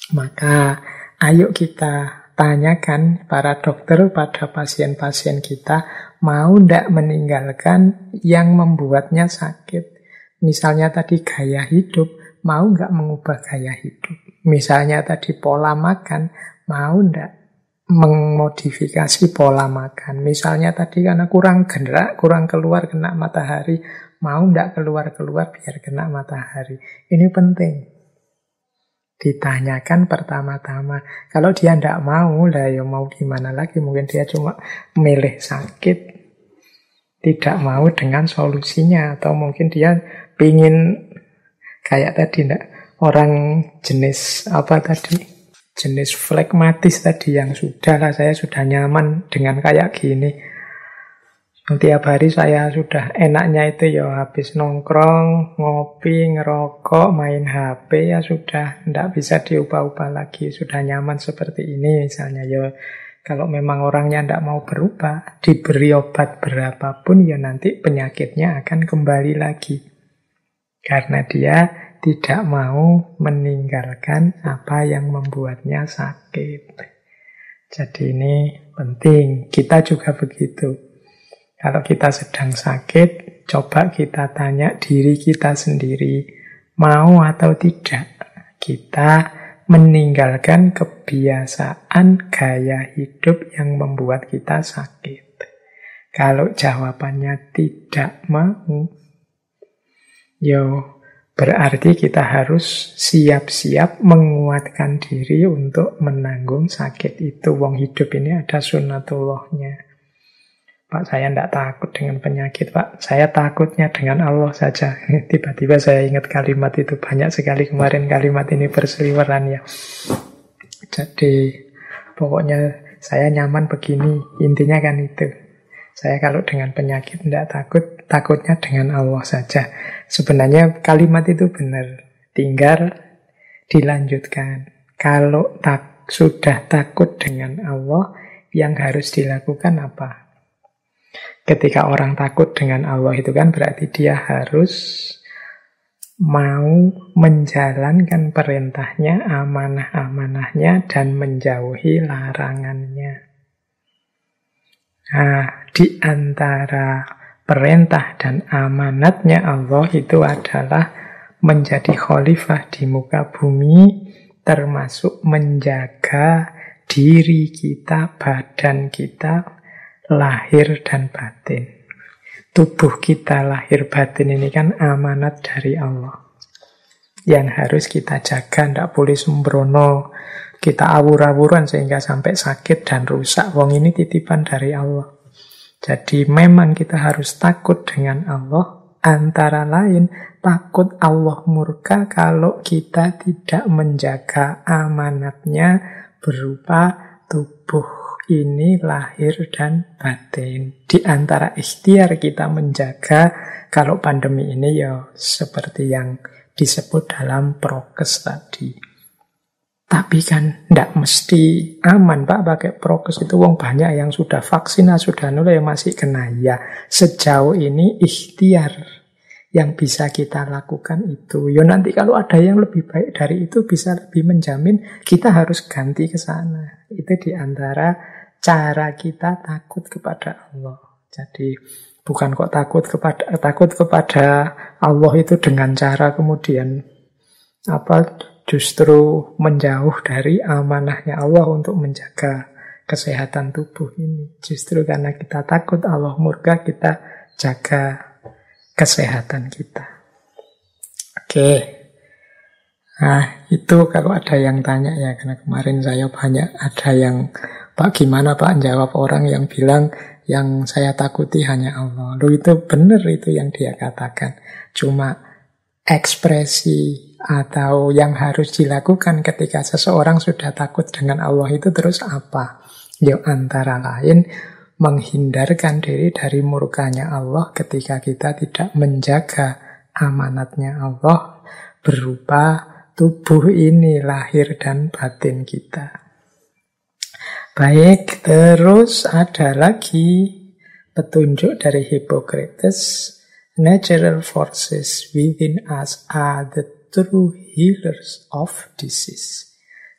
Speaker 1: Maka ayo kita tanyakan para dokter pada pasien-pasien kita, mau ndak meninggalkan yang membuatnya sakit. Misalnya tadi gaya hidup, mau nggak mengubah gaya hidup. Misalnya tadi pola makan, mau ndak memodifikasi pola makan. Misalnya tadi karena kurang gerak, kurang keluar kena matahari, mau ndak keluar-keluar biar kena matahari. Ini penting. Ditanyakan pertama-tama. Kalau dia ndak mau, lah ya mau gimana lagi? Mungkin dia cuma milih sakit, tidak mau dengan solusinya. Atau mungkin dia pingin kayak tadi ndak, orang jenis apa tadi? Jenis flekmatis tadi yang sudahlah saya sudah nyaman dengan kayak gini. Tiap hari saya sudah enaknya itu ya habis nongkrong, ngopi, ngerokok, main HP ya sudah, ndak bisa diubah-ubah lagi, sudah nyaman seperti ini misalnya ya. Kalau memang orangnya ndak mau berubah, diberi obat berapapun ya nanti penyakitnya akan kembali lagi. Karena dia tidak mau meninggalkan apa yang membuatnya sakit. Jadi ini penting, kita juga begitu. Kalau kita sedang sakit, coba kita tanya diri kita sendiri, mau atau tidak kita meninggalkan kebiasaan gaya hidup yang membuat kita sakit. Kalau jawabannya tidak mau, berarti kita harus siap-siap menguatkan diri untuk menanggung sakit itu. Wong hidup ini ada sunnatullahnya. Pak, saya tidak takut dengan penyakit, Pak. Saya takutnya dengan Allah saja. Tiba-tiba saya ingat kalimat itu. Banyak sekali kemarin kalimat ini berseliweran ya. Jadi, pokoknya saya nyaman begini. Intinya kan itu. Saya kalau dengan penyakit tidak takut, takutnya dengan Allah saja. Sebenarnya kalimat itu benar. Tinggal dilanjutkan. Kalau sudah takut dengan Allah, yang harus dilakukan apa? Ketika orang takut dengan Allah itu kan berarti dia harus mau menjalankan perintahnya, amanah-amanahnya, dan menjauhi larangannya. Nah, di antara perintah dan amanatnya Allah itu adalah menjadi khalifah di muka bumi, termasuk menjaga diri kita, badan kita, lahir dan batin. Tubuh kita lahir batin ini kan amanat dari Allah yang harus kita jaga, tidak boleh sembrono, kita awur-awuran sehingga sampai sakit dan rusak. Wong ini titipan dari Allah. Jadi memang kita harus takut dengan Allah, antara lain takut Allah murka kalau kita tidak menjaga amanatnya berupa tubuh ini lahir dan batin. Di antara ikhtiar kita menjaga kalau pandemi ini ya seperti yang disebut dalam prokes tadi. Tapi kan tidak mesti aman Pak pakai prokes itu. Wong banyak yang sudah vaksin, sudah nol yang masih kena. Ya sejauh ini ikhtiar yang bisa kita lakukan itu. Ya nanti kalau ada yang lebih baik dari itu bisa lebih menjamin, kita harus ganti ke sana. Itu di antara cara kita takut kepada Allah. Jadi bukan kok takut kepada Allah itu dengan cara kemudian justru menjauh dari amanahnya Allah untuk menjaga kesehatan tubuh ini. Justru karena kita takut Allah murka, kita jaga kesehatan kita. Oke. Nah, itu kalau ada yang tanya ya, karena kemarin saya banyak ada yang, Pak gimana Pak jawab orang yang bilang yang saya takuti hanya Allah. Loh itu benar itu yang dia katakan. Cuma ekspresi atau yang harus dilakukan ketika seseorang sudah takut dengan Allah itu terus apa? Ya antara lain menghindarkan diri dari murkanya Allah ketika kita tidak menjaga amanatnya Allah berupa tubuh ini, lahir dan batin kita. Baik, terus ada lagi petunjuk dari Hippocrates. Natural forces within us are the true healers of disease.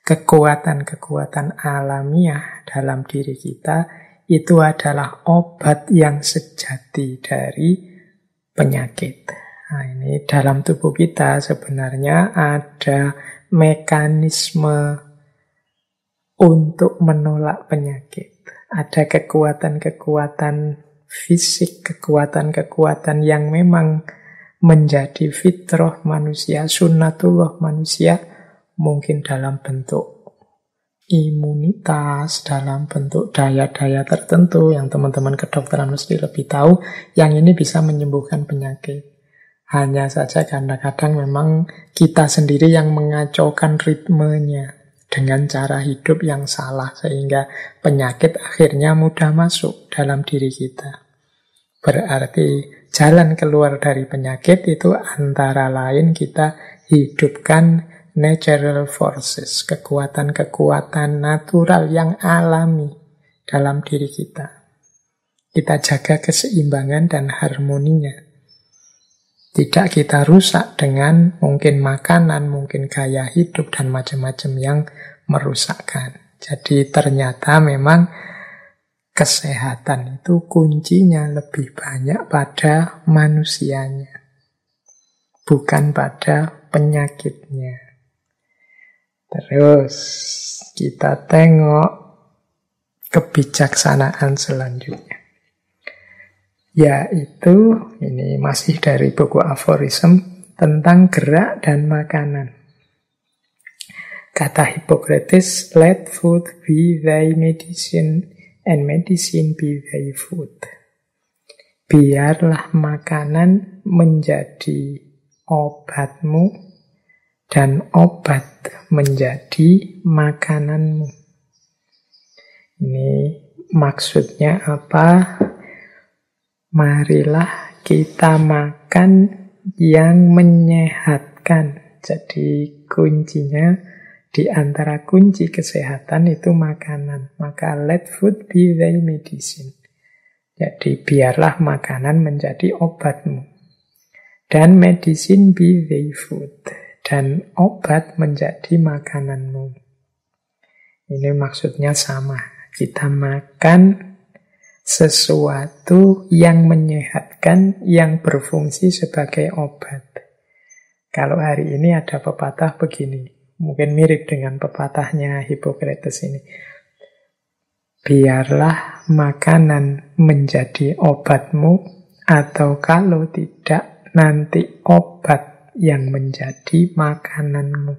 Speaker 1: kekuatan-kekuatan alamiah dalam diri kita itu adalah obat yang sejati dari penyakit. Nah, ini dalam tubuh kita sebenarnya ada mekanisme untuk menolak penyakit. Ada kekuatan-kekuatan fisik, kekuatan-kekuatan yang memang menjadi fitrah manusia, sunnatullah manusia, mungkin dalam bentuk imunitas, dalam bentuk daya-daya tertentu yang teman-teman kedokteran mesti lebih tahu, yang ini bisa menyembuhkan penyakit. Hanya saja kadang-kadang memang kita sendiri yang mengacaukan ritmenya dengan cara hidup yang salah, sehingga penyakit akhirnya mudah masuk dalam diri kita. Berarti jalan keluar dari penyakit itu antara lain kita hidupkan natural forces, kekuatan-kekuatan natural yang alami dalam diri kita. Kita jaga keseimbangan dan harmoninya. Tidak kita rusak dengan mungkin makanan, mungkin gaya hidup, dan macam-macam yang merusakkan. Jadi ternyata memang kesehatan itu kuncinya lebih banyak pada manusianya, bukan pada penyakitnya. Terus kita tengok kebijaksanaan selanjutnya. Yaitu, ini masih dari buku Aforism tentang gerak dan makanan. Kata Hippocrates, let food be thy medicine and medicine be thy food. Biarlah makanan menjadi obatmu dan obat menjadi makananmu. Ini maksudnya apa? Marilah kita makan yang menyehatkan. Jadi kuncinya, di antara kunci kesehatan itu makanan. Maka let food be thy medicine. Jadi biarlah makanan menjadi obatmu. Dan medicine be thy food. Dan obat menjadi makananmu. Ini maksudnya sama. Kita makan sesuatu yang menyehatkan, yang berfungsi sebagai obat. Kalau hari ini ada pepatah begini, mungkin mirip dengan pepatahnya Hippocrates ini. Biarlah makanan menjadi obatmu, atau kalau tidak, nanti obat yang menjadi makananmu.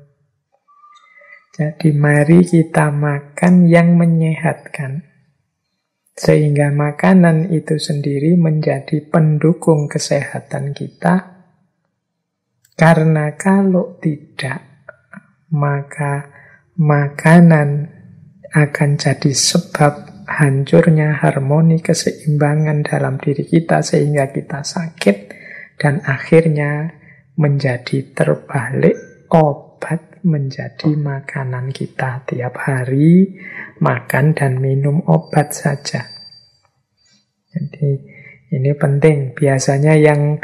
Speaker 1: Jadi mari kita makan yang menyehatkan, sehingga makanan itu sendiri menjadi pendukung kesehatan kita. Karena kalau tidak, maka makanan akan jadi sebab hancurnya harmoni keseimbangan dalam diri kita, sehingga kita sakit, dan akhirnya menjadi terbalik, obat menjadi makanan kita. Tiap hari makan dan minum obat saja. Jadi ini penting. Biasanya yang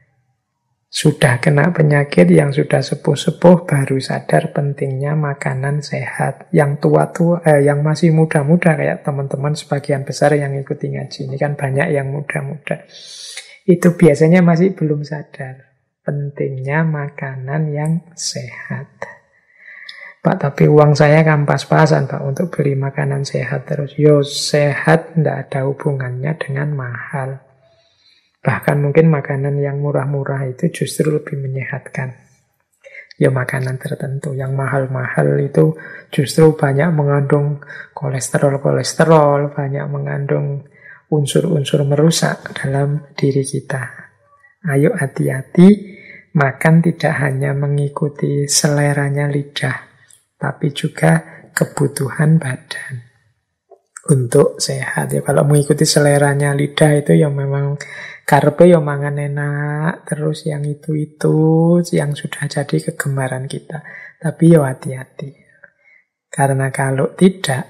Speaker 1: sudah kena penyakit, yang sudah sepuh-sepuh, baru sadar pentingnya makanan sehat. Yang tua-tua, yang masih muda-muda, kayak teman-teman sebagian besar yang ikuti ngaji, ini kan banyak yang muda-muda, itu biasanya masih belum sadar pentingnya makanan yang sehat. Pak, tapi uang saya kan pas-pasan, Pak, untuk beli makanan sehat terus. Yo, sehat tidak ada hubungannya dengan mahal. Bahkan mungkin makanan yang murah-murah itu justru lebih menyehatkan. Ya, makanan tertentu. Yang mahal-mahal itu justru banyak mengandung kolesterol, banyak mengandung unsur-unsur merusak dalam diri kita. Ayo hati-hati, makan tidak hanya mengikuti seleranya lidah, tapi juga kebutuhan badan untuk sehat. Ya, kalau mengikuti seleranya lidah itu ya memang karepe ya mangan enak, terus yang itu yang sudah jadi kegemaran kita. Tapi ya hati-hati. Karena kalau tidak,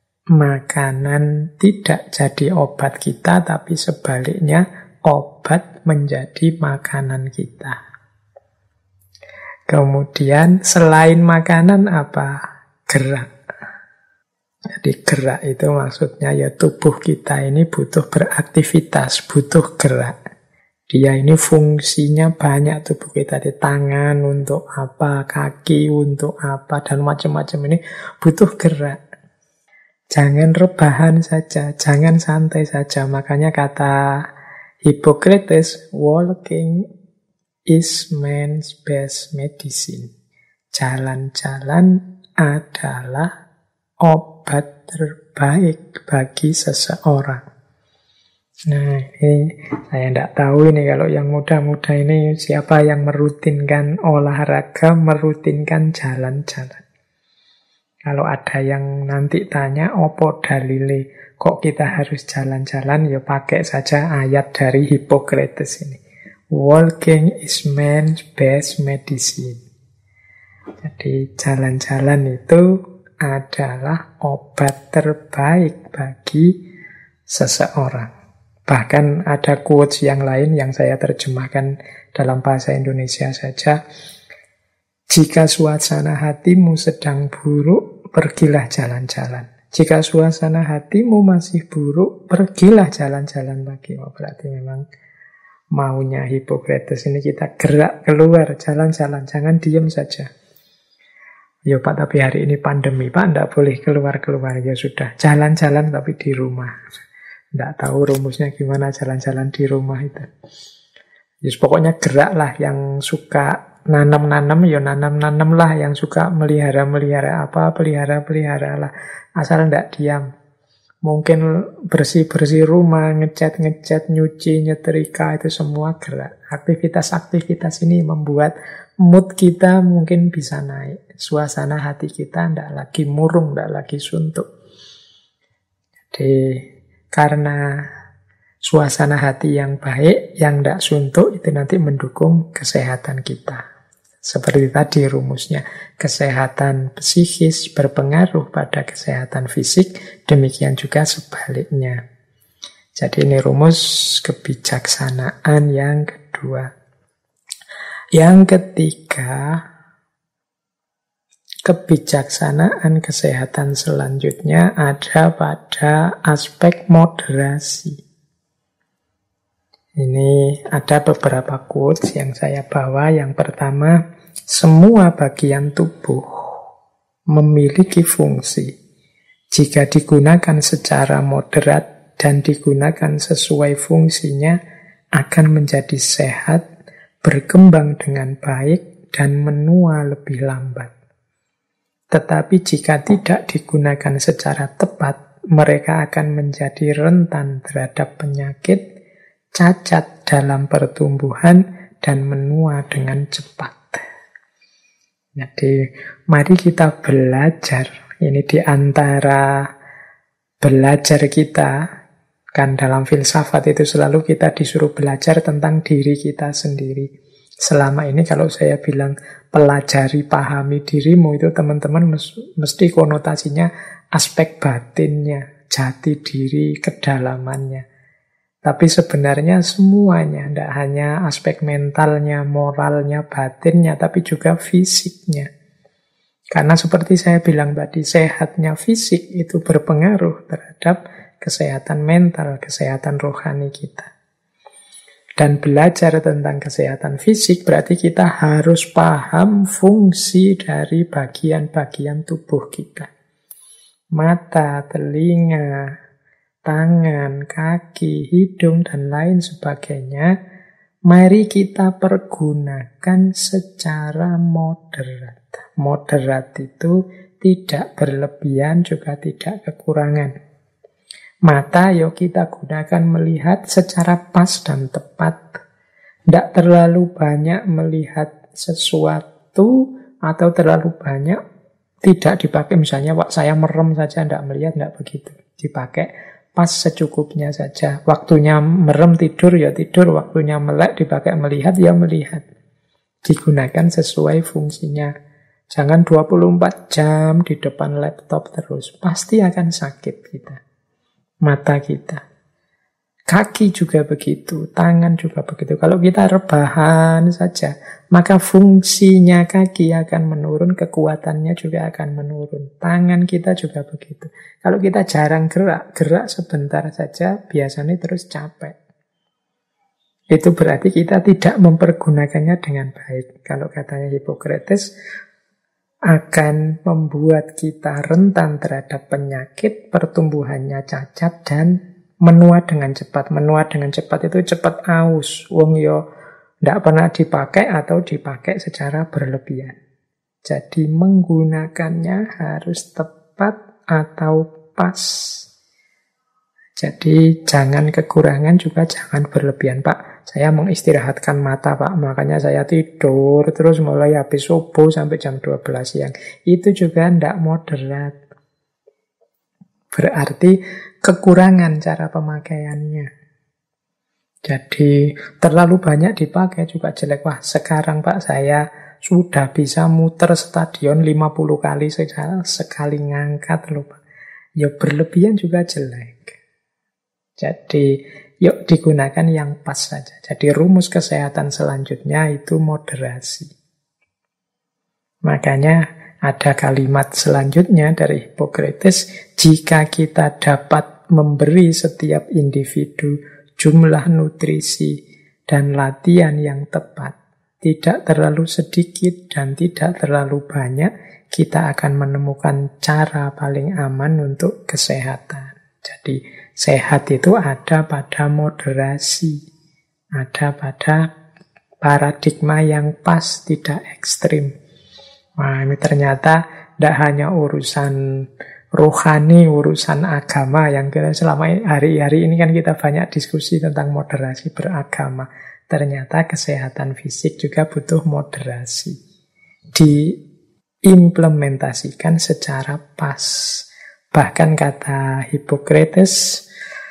Speaker 1: makanan tidak jadi obat kita, tapi sebaliknya obat menjadi makanan kita. Kemudian selain makanan apa? gerak. Jadi gerak itu maksudnya ya tubuh kita ini butuh beraktivitas, butuh gerak. Dia ini fungsinya banyak tubuh kita, di tangan untuk apa, kaki untuk apa, dan macam-macam ini butuh gerak. Jangan rebahan saja, jangan santai saja. Makanya kata Hippocrates, walking is man's best medicine. Jalan-jalan adalah obat terbaik bagi seseorang. Nah, ini saya tidak tahu ini kalau yang muda-muda ini siapa yang merutinkan olahraga, merutinkan jalan-jalan. Kalau ada yang nanti tanya, opo dalile kok kita harus jalan-jalan, ya pakai saja ayat dari Hippocrates ini. Walking is man's best medicine. Jadi jalan-jalan itu adalah obat terbaik bagi seseorang. Bahkan ada quotes yang lain yang saya terjemahkan dalam bahasa Indonesia saja. Jika suasana hatimu sedang buruk, pergilah jalan-jalan. Jika suasana hatimu masih buruk, pergilah jalan-jalan lagi. Oh, berarti memang maunya Hippocrates ini kita gerak keluar, jalan-jalan, jangan diam saja. Ya Pak, tapi hari ini pandemi Pak, tidak boleh keluar-keluar. Ya sudah, jalan-jalan tapi di rumah. Tidak tahu rumusnya gimana jalan-jalan di rumah itu. Ya pokoknya geraklah. Yang suka nanam-nanam, ya nanam-nanam lah. Yang suka melihara-melihara apa, pelihara-pelihara lah. Asal tidak diam. Mungkin bersih-bersih rumah, ngecat-ngecat, nyuci, nyetrika, itu semua gerak. Aktivitas-aktivitas ini membuat mood kita mungkin bisa naik. Suasana hati kita tidak lagi murung, tidak lagi suntuk. Jadi karena suasana hati yang baik, yang tidak suntuk, itu nanti mendukung kesehatan kita. Seperti tadi rumusnya, kesehatan psikis berpengaruh pada kesehatan fisik, demikian juga sebaliknya. Jadi ini rumus kebijaksanaan yang kedua. Yang ketiga, kebijaksanaan kesehatan selanjutnya ada pada aspek moderasi. Ini ada beberapa quotes yang saya bawa. Yang pertama, semua bagian tubuh memiliki fungsi. Jika digunakan secara moderat dan digunakan sesuai fungsinya, akan menjadi sehat, berkembang dengan baik, dan menua lebih lambat. Tetapi jika tidak digunakan secara tepat, mereka akan menjadi rentan terhadap penyakit, cacat dalam pertumbuhan, dan menua dengan cepat. Jadi, mari kita belajar. Ini di antara belajar kita, kan dalam filsafat itu selalu kita disuruh belajar tentang diri kita sendiri. Selama ini kalau saya bilang pelajari, pahami dirimu, itu teman-teman mesti konotasinya aspek batinnya, jati diri, kedalamannya. Tapi sebenarnya semuanya, tidak hanya aspek mentalnya, moralnya, batinnya, tapi juga fisiknya. Karena seperti saya bilang tadi, sehatnya fisik itu berpengaruh terhadap kesehatan mental, kesehatan rohani kita. Dan belajar tentang kesehatan fisik berarti kita harus paham fungsi dari bagian-bagian tubuh kita. Mata, telinga, tangan, kaki, hidung, dan lain sebagainya, mari kita pergunakan secara moderat. Moderat itu tidak berlebihan, juga tidak kekurangan. Mata yuk kita gunakan melihat secara pas dan tepat. Tidak terlalu banyak melihat sesuatu atau terlalu banyak tidak dipakai. Misalnya saya merem saja tidak melihat, tidak begitu. Dipakai pas secukupnya saja. Waktunya merem tidur ya tidur, waktunya melek dipakai melihat ya melihat. Digunakan sesuai fungsinya. Jangan 24 jam di depan laptop terus. Pasti akan sakit kita. Mata kita. Kaki juga begitu, tangan juga begitu. Kalau kita rebahan saja, maka fungsinya kaki akan menurun, kekuatannya juga akan menurun. Tangan kita juga begitu. Kalau kita jarang gerak sebentar saja, biasanya terus capek. Itu berarti kita tidak mempergunakannya dengan baik. Kalau katanya Hippocrates, akan membuat kita rentan terhadap penyakit, pertumbuhannya cacat, dan menua dengan cepat. Menua dengan cepat itu cepat aus. Wong yo tidak pernah dipakai atau dipakai secara berlebihan. Jadi menggunakannya harus tepat atau pas. Jadi jangan kekurangan juga jangan berlebihan. Pak, saya mengistirahatkan mata Pak, makanya saya tidur terus mulai habis subuh sampai jam 12 siang. Itu juga tidak moderat. Berarti kekurangan cara pemakaiannya. Jadi terlalu banyak dipakai juga jelek. Wah, sekarang Pak saya sudah bisa muter stadion 50 kali sekali ngangkat loh Pak. Ya berlebihan juga jelek. Jadi yuk digunakan yang pas saja. Jadi rumus kesehatan selanjutnya itu moderasi. Makanya ada kalimat selanjutnya dari Hippocrates, jika kita dapat memberi setiap individu jumlah nutrisi dan latihan yang tepat, tidak terlalu sedikit dan tidak terlalu banyak, kita akan menemukan cara paling aman untuk kesehatan. Jadi sehat itu ada pada moderasi, ada pada paradigma yang pas, tidak ekstrim. Nah, ini ternyata tidak hanya urusan rohani, urusan agama yang kita selama hari-hari ini kan kita banyak diskusi tentang moderasi beragama. Ternyata kesehatan fisik juga butuh moderasi. Diimplementasikan secara pas. Bahkan kata Hippocrates,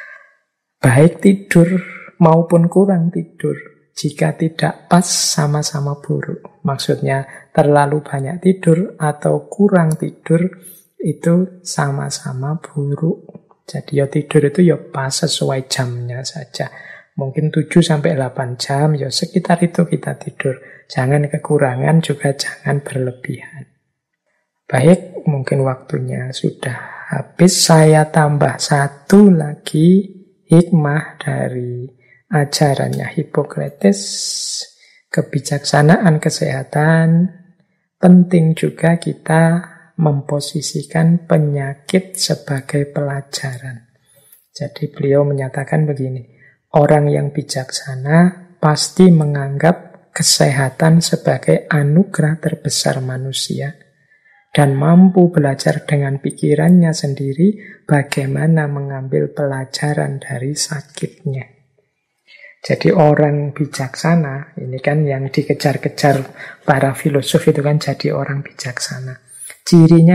Speaker 1: baik tidur maupun kurang tidur, jika tidak pas sama-sama buruk. Maksudnya terlalu banyak tidur atau kurang tidur itu sama-sama buruk. Jadi ya tidur itu ya pas sesuai jamnya saja. Mungkin 7-8 jam, ya sekitar itu kita tidur. Jangan kekurangan juga jangan berlebihan. Baik, mungkin waktunya sudah habis. Saya tambah satu lagi hikmah dari ajarannya Hippocrates. Kebijaksanaan kesehatan, penting juga kita memposisikan penyakit sebagai pelajaran. Jadi beliau menyatakan begini, orang yang bijaksana pasti menganggap kesehatan sebagai anugerah terbesar manusia dan mampu belajar dengan pikirannya sendiri bagaimana mengambil pelajaran dari sakitnya. Jadi orang bijaksana, ini kan yang dikejar-kejar para filosof itu kan jadi orang bijaksana. Cirinya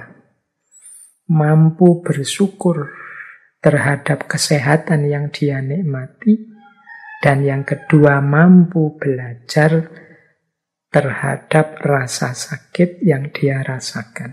Speaker 1: 2, mampu bersyukur terhadap kesehatan yang dia nikmati, dan yang kedua mampu belajar terhadap rasa sakit yang dia rasakan.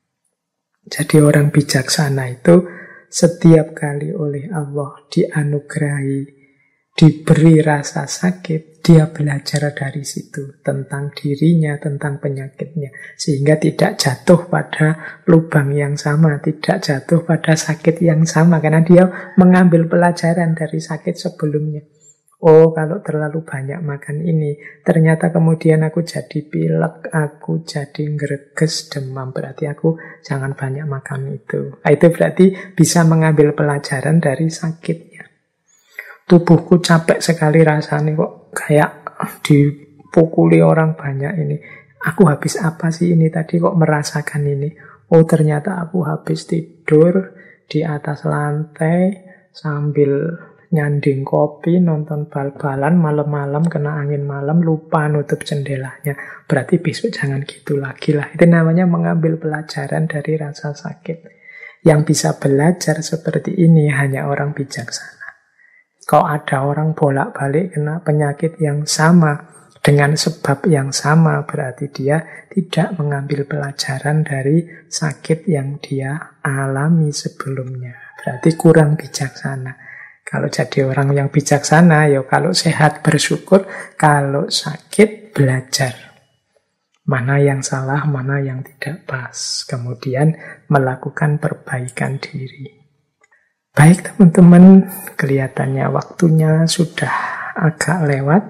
Speaker 1: Jadi orang bijaksana itu setiap kali oleh Allah dianugerahi, diberi rasa sakit, dia belajar dari situ tentang dirinya, tentang penyakitnya, sehingga tidak jatuh pada lubang yang sama, tidak jatuh pada sakit yang sama, karena dia mengambil pelajaran dari sakit sebelumnya. Oh, kalau terlalu banyak makan ini, ternyata kemudian aku jadi pilek, aku jadi greges, demam. Berarti aku jangan banyak makan itu. Itu berarti bisa mengambil pelajaran dari sakitnya. Tubuhku capek sekali rasanya kok kayak dipukuli orang banyak ini. Aku habis apa sih ini tadi kok merasakan ini? Oh, ternyata aku habis tidur di atas lantai sambil nyanding kopi, nonton bal-balan, malam-malam kena angin malam, lupa nutup jendelanya. Berarti besok jangan gitu lagi lah. Itu namanya mengambil pelajaran dari rasa sakit. Yang bisa belajar seperti ini hanya orang bijaksana. Kalau ada orang bolak-balik kena penyakit yang sama dengan sebab yang sama, berarti dia tidak mengambil pelajaran dari sakit yang dia alami sebelumnya. Berarti kurang bijaksana. Kalau jadi orang yang bijaksana, ya kalau sehat bersyukur, kalau sakit belajar. Mana yang salah, mana yang tidak pas. Kemudian melakukan perbaikan diri. Baik teman-teman, kelihatannya waktunya sudah agak lewat.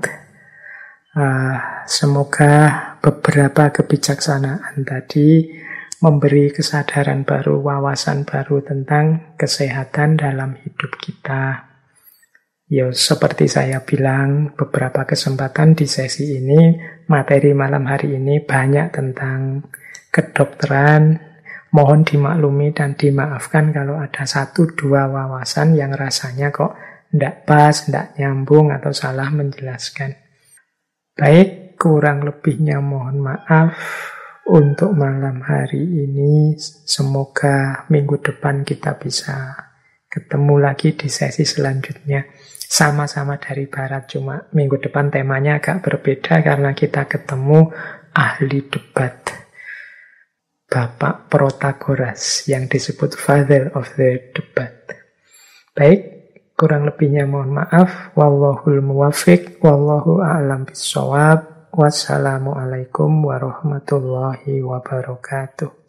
Speaker 1: Semoga beberapa kebijaksanaan tadi memberi kesadaran baru, wawasan baru tentang kesehatan dalam hidup kita. Ya, seperti saya bilang beberapa kesempatan di sesi ini, materi malam hari ini banyak tentang kedokteran. Mohon dimaklumi dan dimaafkan kalau ada 1-2 wawasan yang rasanya kok tidak pas, tidak nyambung atau salah menjelaskan. Baik, kurang lebihnya mohon maaf untuk malam hari ini. Semoga minggu depan kita bisa ketemu lagi di sesi selanjutnya. Sama-sama dari barat, cuma minggu depan temanya agak berbeda karena kita ketemu ahli debat, Bapak Protagoras, yang disebut Father of the Debate. Baik, kurang lebihnya mohon maaf. Wallahul muwaffiq, wallahu a'lam bishawab. Wassalamualaikum warahmatullahi wabarakatuh.